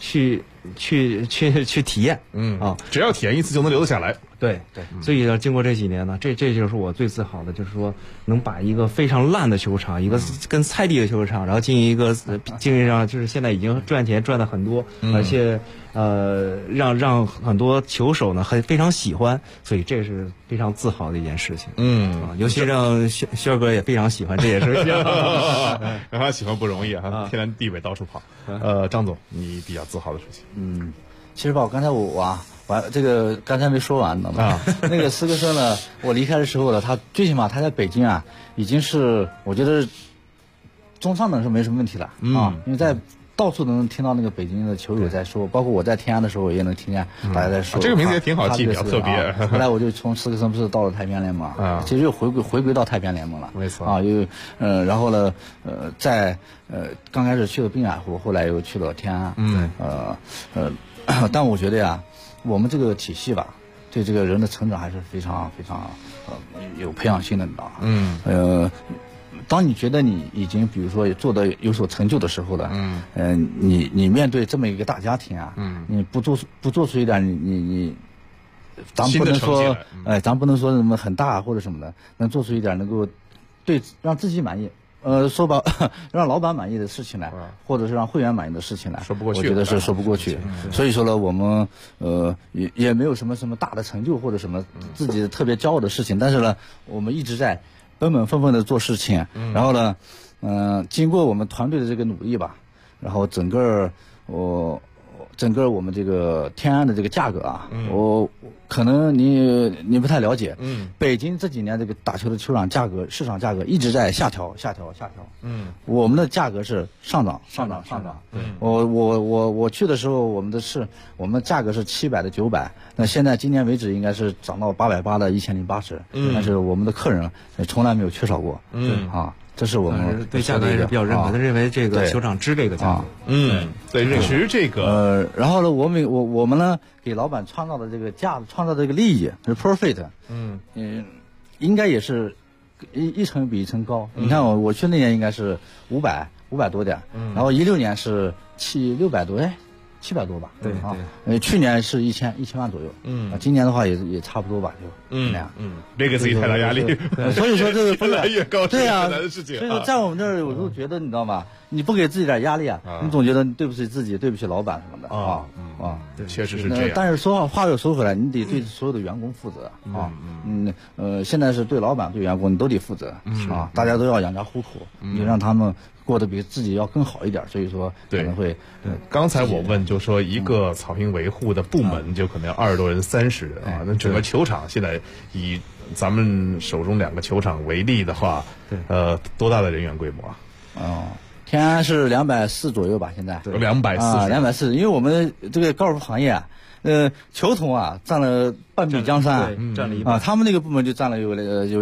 S5: 去体验，
S1: 只要体验一次就能留得下来。
S5: 对，所以经过这几年呢，这就是我最自豪的，就是说能把一个非常烂的球场，一个跟菜地的球场，然后经营一个经营上，就是现在已经赚钱赚的很多，而且让很多球手呢非常喜欢，所以这是非常自豪的一件事情。尤其让轩哥也非常喜欢，这也是
S1: 让他喜欢不容易啊，天南地北到处跑。张总，你比较自豪的事情？
S6: 其实吧，刚才我这个刚才没说完，你知道吗？那个斯科特呢，我离开的时候呢，他最起码他在北京啊，已经是我觉得中上等是没什么问题了因为在到处都能听到那个北京的球友在说，包括我在天安的时候也能听见大家在说。
S1: 这个名字也挺好记，比较特别。
S6: 后来我就从斯科特不是到了太平洋联盟其实又回归到太平洋联盟了，
S1: 没错
S6: 然后呢在刚开始去了滨海湖，后来又去了天安，但我觉得呀，我们这个体系吧，对这个人的成长还是非常非常有培养性的，你知道吗？当你觉得你已经比如说做的有所成就的时候了，你面对这么一个大家庭啊，你不做出一点你咱不能说咱不能说什么很大或者什么的，能做出一点能够让自己满意。说吧，让老板满意的事情来，或者是让会员满意的事情来，
S1: 说不过去，
S6: 我觉得是说不过去。所以说呢，我们也没有什么大的成就或者什么自己特别骄傲的事情，但是呢，我们一直在本本分分的做事情。然后呢，经过我们团队的这个努力吧，然后整个我们这个天安的这个价格啊，我可能你不太了解，北京这几年这个打球的球场价格市场价格一直在下调，我们的价格是上涨。我去的时候，我们的价格是700的900，那现在今年为止应该是涨到880的1080，但是我们的客人从来没有缺少过，这是我们
S5: 对价格也是比较认可，他认为这个球场值这个价格，
S1: 对，值这个。
S6: 然后呢，我们呢给老板创造的这个创造的这个利益是 profit，应该也是一层比一层高。你看我去那年应该是500多点，然后16年是600多， 700多吧，
S5: 对
S6: 啊，去年是1000万左右，今年的话也差不多吧，就那样，
S1: 别给自己太大压力，
S6: 所以说这个
S1: 越来越高，
S6: 对啊，
S1: 难的事情。
S6: 所以说在我们这儿，我都觉得你知道吗？你不给自己点压力啊，你总觉得对不起自己，对不起老板什么的啊，
S1: 确实是这样。
S6: 但是话又说回来，你得对所有的员工负责啊，现在是对老板对员工你都得负责啊，大家都要养家糊口，你让他们过得比自己要更好一点，所以说可能会。
S1: 刚才我问就说一个草坪维护的部门就可能要20多人、30人啊，那整个球场现在以咱们手中2个球场为例的话，多大的人员规模啊？
S6: 天安是240左右吧，现在240，因为我们这个高尔夫行业啊，球童啊占了半壁江山，
S5: 占了一半
S6: 他们那个部门就占了有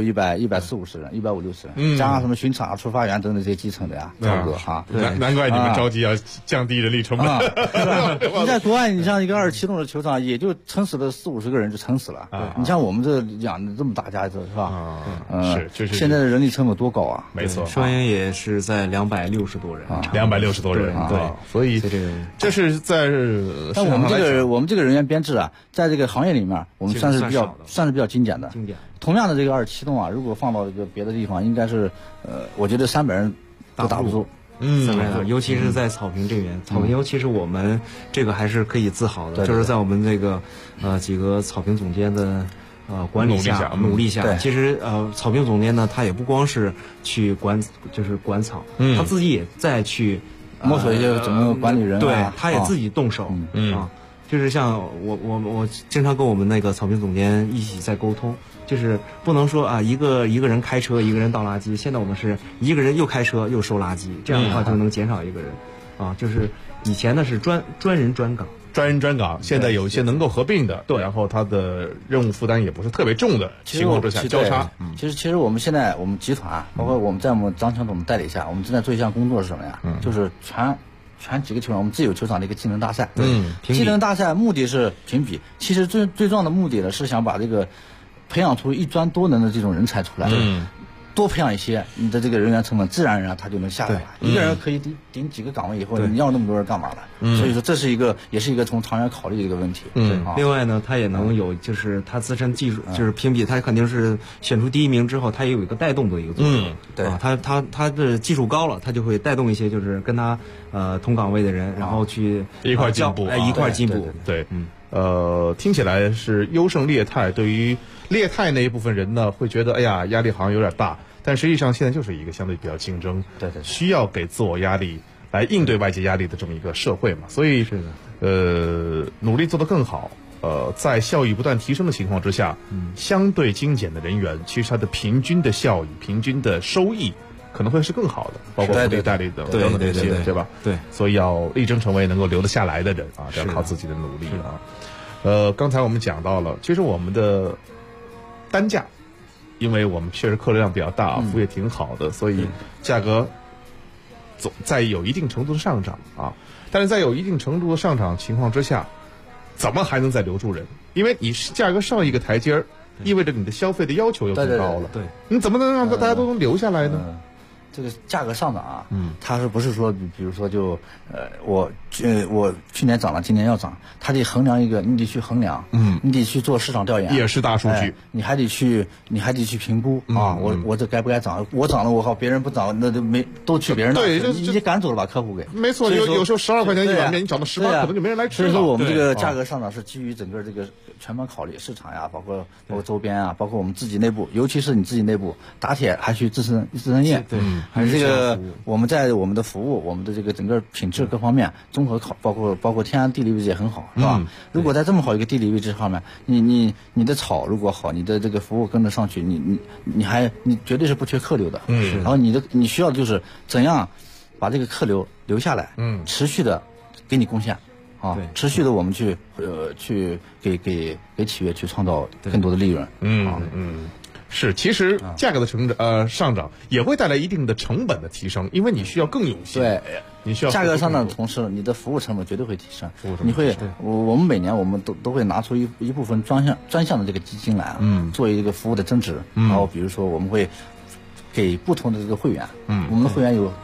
S6: 140-150人，150-150人，加上什么巡查、出发员等等这些基层的呀，差不多哈。
S1: 难怪你们着急要降低人力成本。
S6: 你在国外，你像一个27栋的球场，也就撑死了40-50个人就撑死了。你像我们这养的这么大家子是吧？
S1: 就是
S6: 现在的人力成本多高啊！
S1: 没错，
S5: 双鹰也是在260多人
S1: ，260多人，对，所以这是在。
S6: 但我们这个人员编制啊，在这个行业里面，我们算是比较精简的。同样的这个27栋啊，如果放到一个别的地方，应该是我觉得300人都打不住。
S5: 300人，尤其是在草坪这边，草坪尤其是我们这个还是可以自豪的，就是在我们这个几个草坪总监的管理下努力下，其实草坪总监呢，他也不光是去管草，他自己也在去
S6: 摸索一些怎么管理人，
S5: 对，他也自己动手就是像我经常跟我们那个草坪总监一起在沟通，就是不能说一个人开车，一个人倒垃圾。现在我们是一个人又开车又收垃圾，这样的话就能减少一个人就是以前呢是专人专岗，
S1: 现在有一些能够合并的，对，然后他的任务负担也不是特别重的情况之下交叉。
S6: 其实我们现在我们集团包括我们在我们张强总的带领下，我们正在做一项工作是什么呀？就是全几个球场，我们自有球场的一个技能大赛。技能大赛目的是评比，其实最重要的目的呢是想把这个培养出一专多能的这种人才出来。多培养一些，你的这个人员成本自然而然他就能下来了。一个人可以顶几个岗位以后，你要那么多人干嘛了？所以说这是也是一个从长远考虑的一个问题。
S5: 另外呢，他也能有就是他自身技术，就是评比，他肯定是选出第1名之后，他也有一个带动的一个作用。他的技术高了，他就会带动一些就是跟他同岗位的人，然后去
S1: 一块进步，
S5: 一块进步。
S1: 对，听起来是优胜劣汰。对于劣汰那一部分人呢，会觉得哎呀压力好像有点大。但实际上，现在就是一个相对比较竞争，需要给自我压力来应对外界压力的这么一个社会嘛，所以努力做得更好，在效益不断提升的情况之下，相对精简的人员，其实它的平均的效益、平均的收益可能会是更好的，包括福利待遇等等这些，对吧？
S5: 对，
S1: 所以要力争成为能够留得下来的人啊，这要靠自己的努力啊。刚才我们讲到了，其实我们的单价。因为我们确实客流量比较大，服务也挺好的，所以价格在有一定程度的上涨啊。但是在有一定程度的上涨情况之下，怎么还能再留住人？因为你价格上一个台阶儿，意味着你的消费的要求又更高了。
S5: 对，
S1: 你怎么能让大家都能留下来呢？
S6: 这个价格上涨啊，它是不是说，比如说我去年涨了，今年要涨，它得衡量一个，你得去衡量，你得去做市场调研，
S1: 也是大数据，
S6: 你还得去评估啊，我这该不该涨？我涨了，我靠，别人不涨，那就都去别人那，
S1: 对，
S6: 你赶走了把客户给，
S1: 没错，有时候12块钱一碗面，你涨到18，可能就没人来吃了。
S6: 所以说我们这个价格上涨是基于整个这个全盘考虑，市场呀，包括周边啊，包括我们自己内部，尤其是你自己内部打铁还需自身业，
S5: 对，
S6: 还是这个。我们在我们的服务，我们的这个整个品质各方面综合考，包括天然地理位置也很好，是吧？如果在这么好一个地理位置上面，你的草如果好，你的这个服务跟得上去，你绝对是不缺客流的。然后你需要的就是怎样把这个客流留下来，持续的给你贡献啊，持续的我们去给企业去创造更多的利润。
S1: 是，其实价格的上涨也会带来一定的成本的提升，因为你需要更用心。
S6: 对，
S1: 你需要
S6: 价格上涨的同时，你的服务成本绝对会提升。你会，我们每年我们都会拿出一部分专项的这个基金来，作为一个服务的增值。然后比如说我们会给不同的这个会员，我们的会员有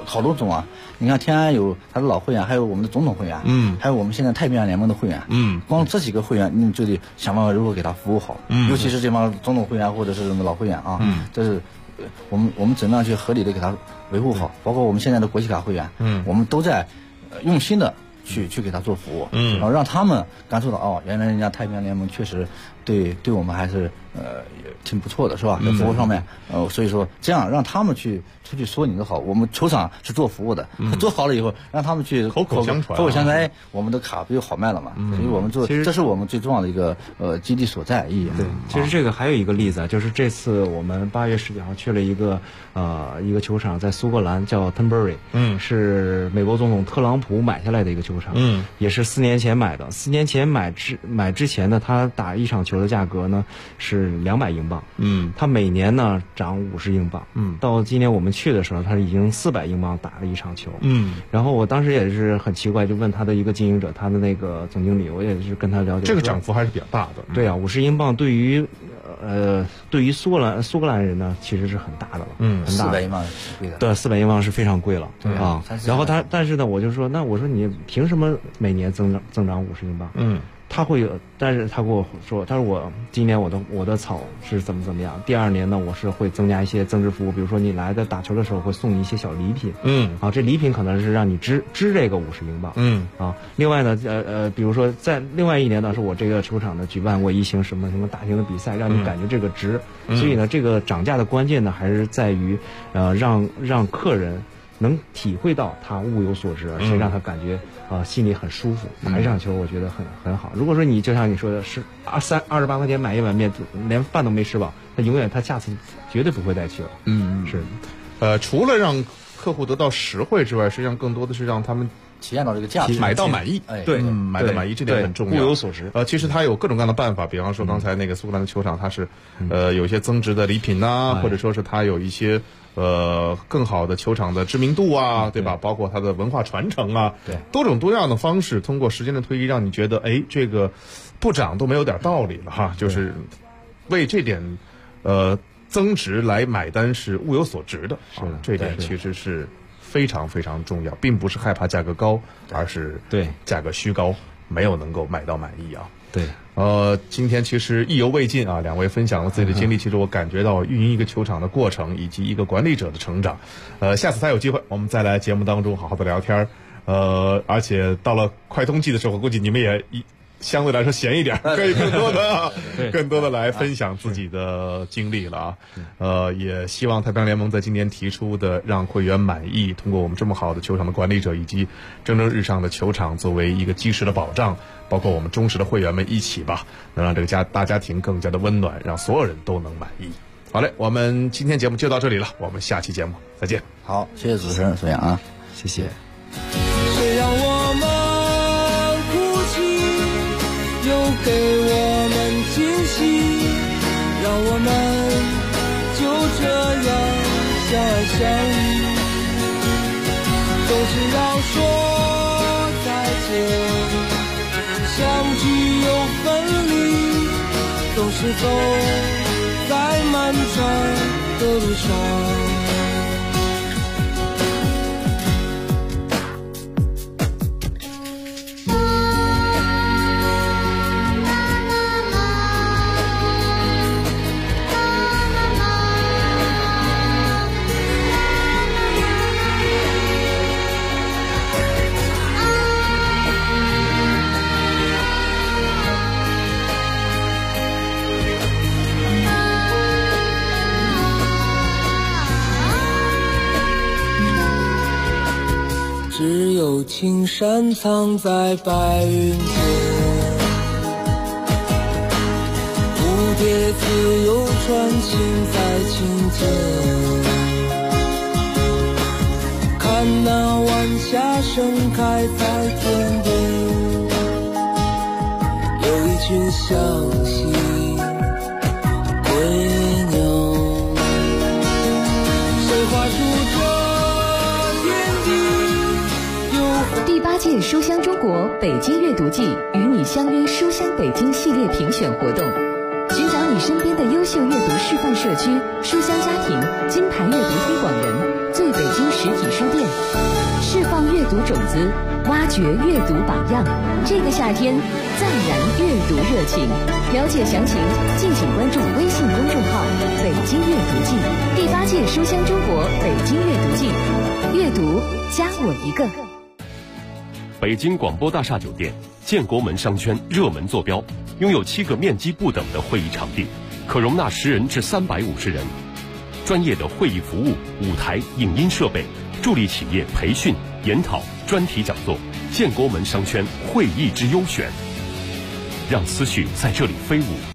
S6: 好多种啊。你看天安有他的老会员，还有我们的总统会员，还有我们现在太平洋联盟的会员，光这几个会员你就得想办法如何给他服务好，尤其是这帮总统会员或者是什么老会员啊，这是我们怎么样去合理的给他维护好，包括我们现在的国际卡会员，我们都在用心的去给他做服务，然后让他们感受到原来人家太平洋联盟确实对我们还是也挺不错的，是吧？在服务上面，所以说这样让他们出去说你的好，我们球场是做服务的，做好了以后让他们去
S1: 口口相传，
S6: 我们的卡不就好卖了嘛？所以我们这是我们最重要的一个基地所在意义。
S5: 对，其实这个还有一个例子啊，就是这次我们8月19号去了一个球场，在苏格兰叫 Tunbury， 是美国总统特朗普买下来的一个球场，也是4年前买的。4年前买之前呢，他打一场球的价格呢是200英镑，他每年呢涨50英镑，到今年我们去的时候，他已经400英镑打了一场球，然后我当时也是很奇怪，就问他的一个经营者，他的那个总经理，我也是跟他了解，
S1: 这个涨幅还是比较大的。
S5: 对啊，50英镑对于苏格兰人呢，其实是很大的了，很大的。400英镑是贵的。对，400英镑是非常贵了，啊。然后但是呢，我就说，那我说你凭什么每年增长50英镑？他会有，但是他跟我说，他说我今年我的草是怎么样，第2年呢，我是会增加一些增值服务，比如说你来的打球的时候会送你一些小礼品，这礼品可能是让你支这个50英镑，另外呢，比如说在另外一年呢，是我这个球场呢举办过一些什么大型的比赛，让你感觉这个值，所以呢，这个涨价的关键呢还是在于让客人能体会到他物有所值，而且让他感觉心里很舒服。打一场球我觉得很好。如果说你就像你说的是28块钱买一碗面，连饭都没吃饱，他下次绝对不会再去了。
S1: 是，除了让客户得到实惠之外，实际上更多的是让他们
S6: 体验到这个价值，
S1: 买到满意。
S5: 对，
S1: 买到满意，这点很重要。
S5: 物有所值。
S1: 其实它有各种各样的办法，比方说刚才那个苏格兰的球场，它是有一些增值的礼品啊，或者说是它有一些更好的球场的知名度啊，对吧？包括它的文化传承啊，
S6: 对，
S1: 多种多样的方式，通过时间的推移，让你觉得这个不涨都没有点道理了哈，就是为这点增值来买单是物有所值的，
S5: 是的，
S1: 这点其实是非常非常重要，并不是害怕价格高，而是价格虚高，没有能够买到满意啊。
S5: 对，
S1: 今天其实意犹未尽啊，两位分享了自己的经历，其实我感觉到运营一个球场的过程，以及一个管理者的成长。下次再有机会，我们再来节目当中好好的聊天。而且到了快冬季的时候，我估计你们也相对来说闲一点，可以更多的来分享自己的经历了啊。也希望太平洋联盟在今年提出的让会员满意，通过我们这么好的球场的管理者以及蒸蒸日上的球场作为一个基石的保障，包括我们忠实的会员们一起吧，能让这个大家庭更加的温暖，让所有人都能满意。好嘞，我们今天节目就到这里了，我们下期节目再见。
S6: 好，谢谢主持人孙杨啊，
S5: 谢谢。
S4: 谁让我们哭泣，又给我们惊喜，让我们就这样相爱相依，总是要说再见，相聚又分离，总是走在漫长的路上。只有青山藏在白云间，蝴蝶自由穿行在青间，看那晚霞盛开在天边，有一群向西归鸟，谁画出
S2: 第8届书香中国北京阅读季与你相约书香北京系列评选活动，寻找你身边的优秀阅读示范社区、书香家庭、金牌阅读推广人、最北京实体书店。 读种子，挖掘阅读榜样。这个夏天，再燃阅读热情。了解详情，敬请关注微信公众号“北京阅读季”第8届书香中国北京阅读季，阅读加我一个。
S11: 北京广播大厦酒店建国门商圈热门坐标，拥有7个面积不等的会议场地，可容纳10人至350人。专业的会议服务、舞台、影音设备，助力企业培训、研讨、专题讲座。建国门商圈会议之优选，让思绪在这里飞舞。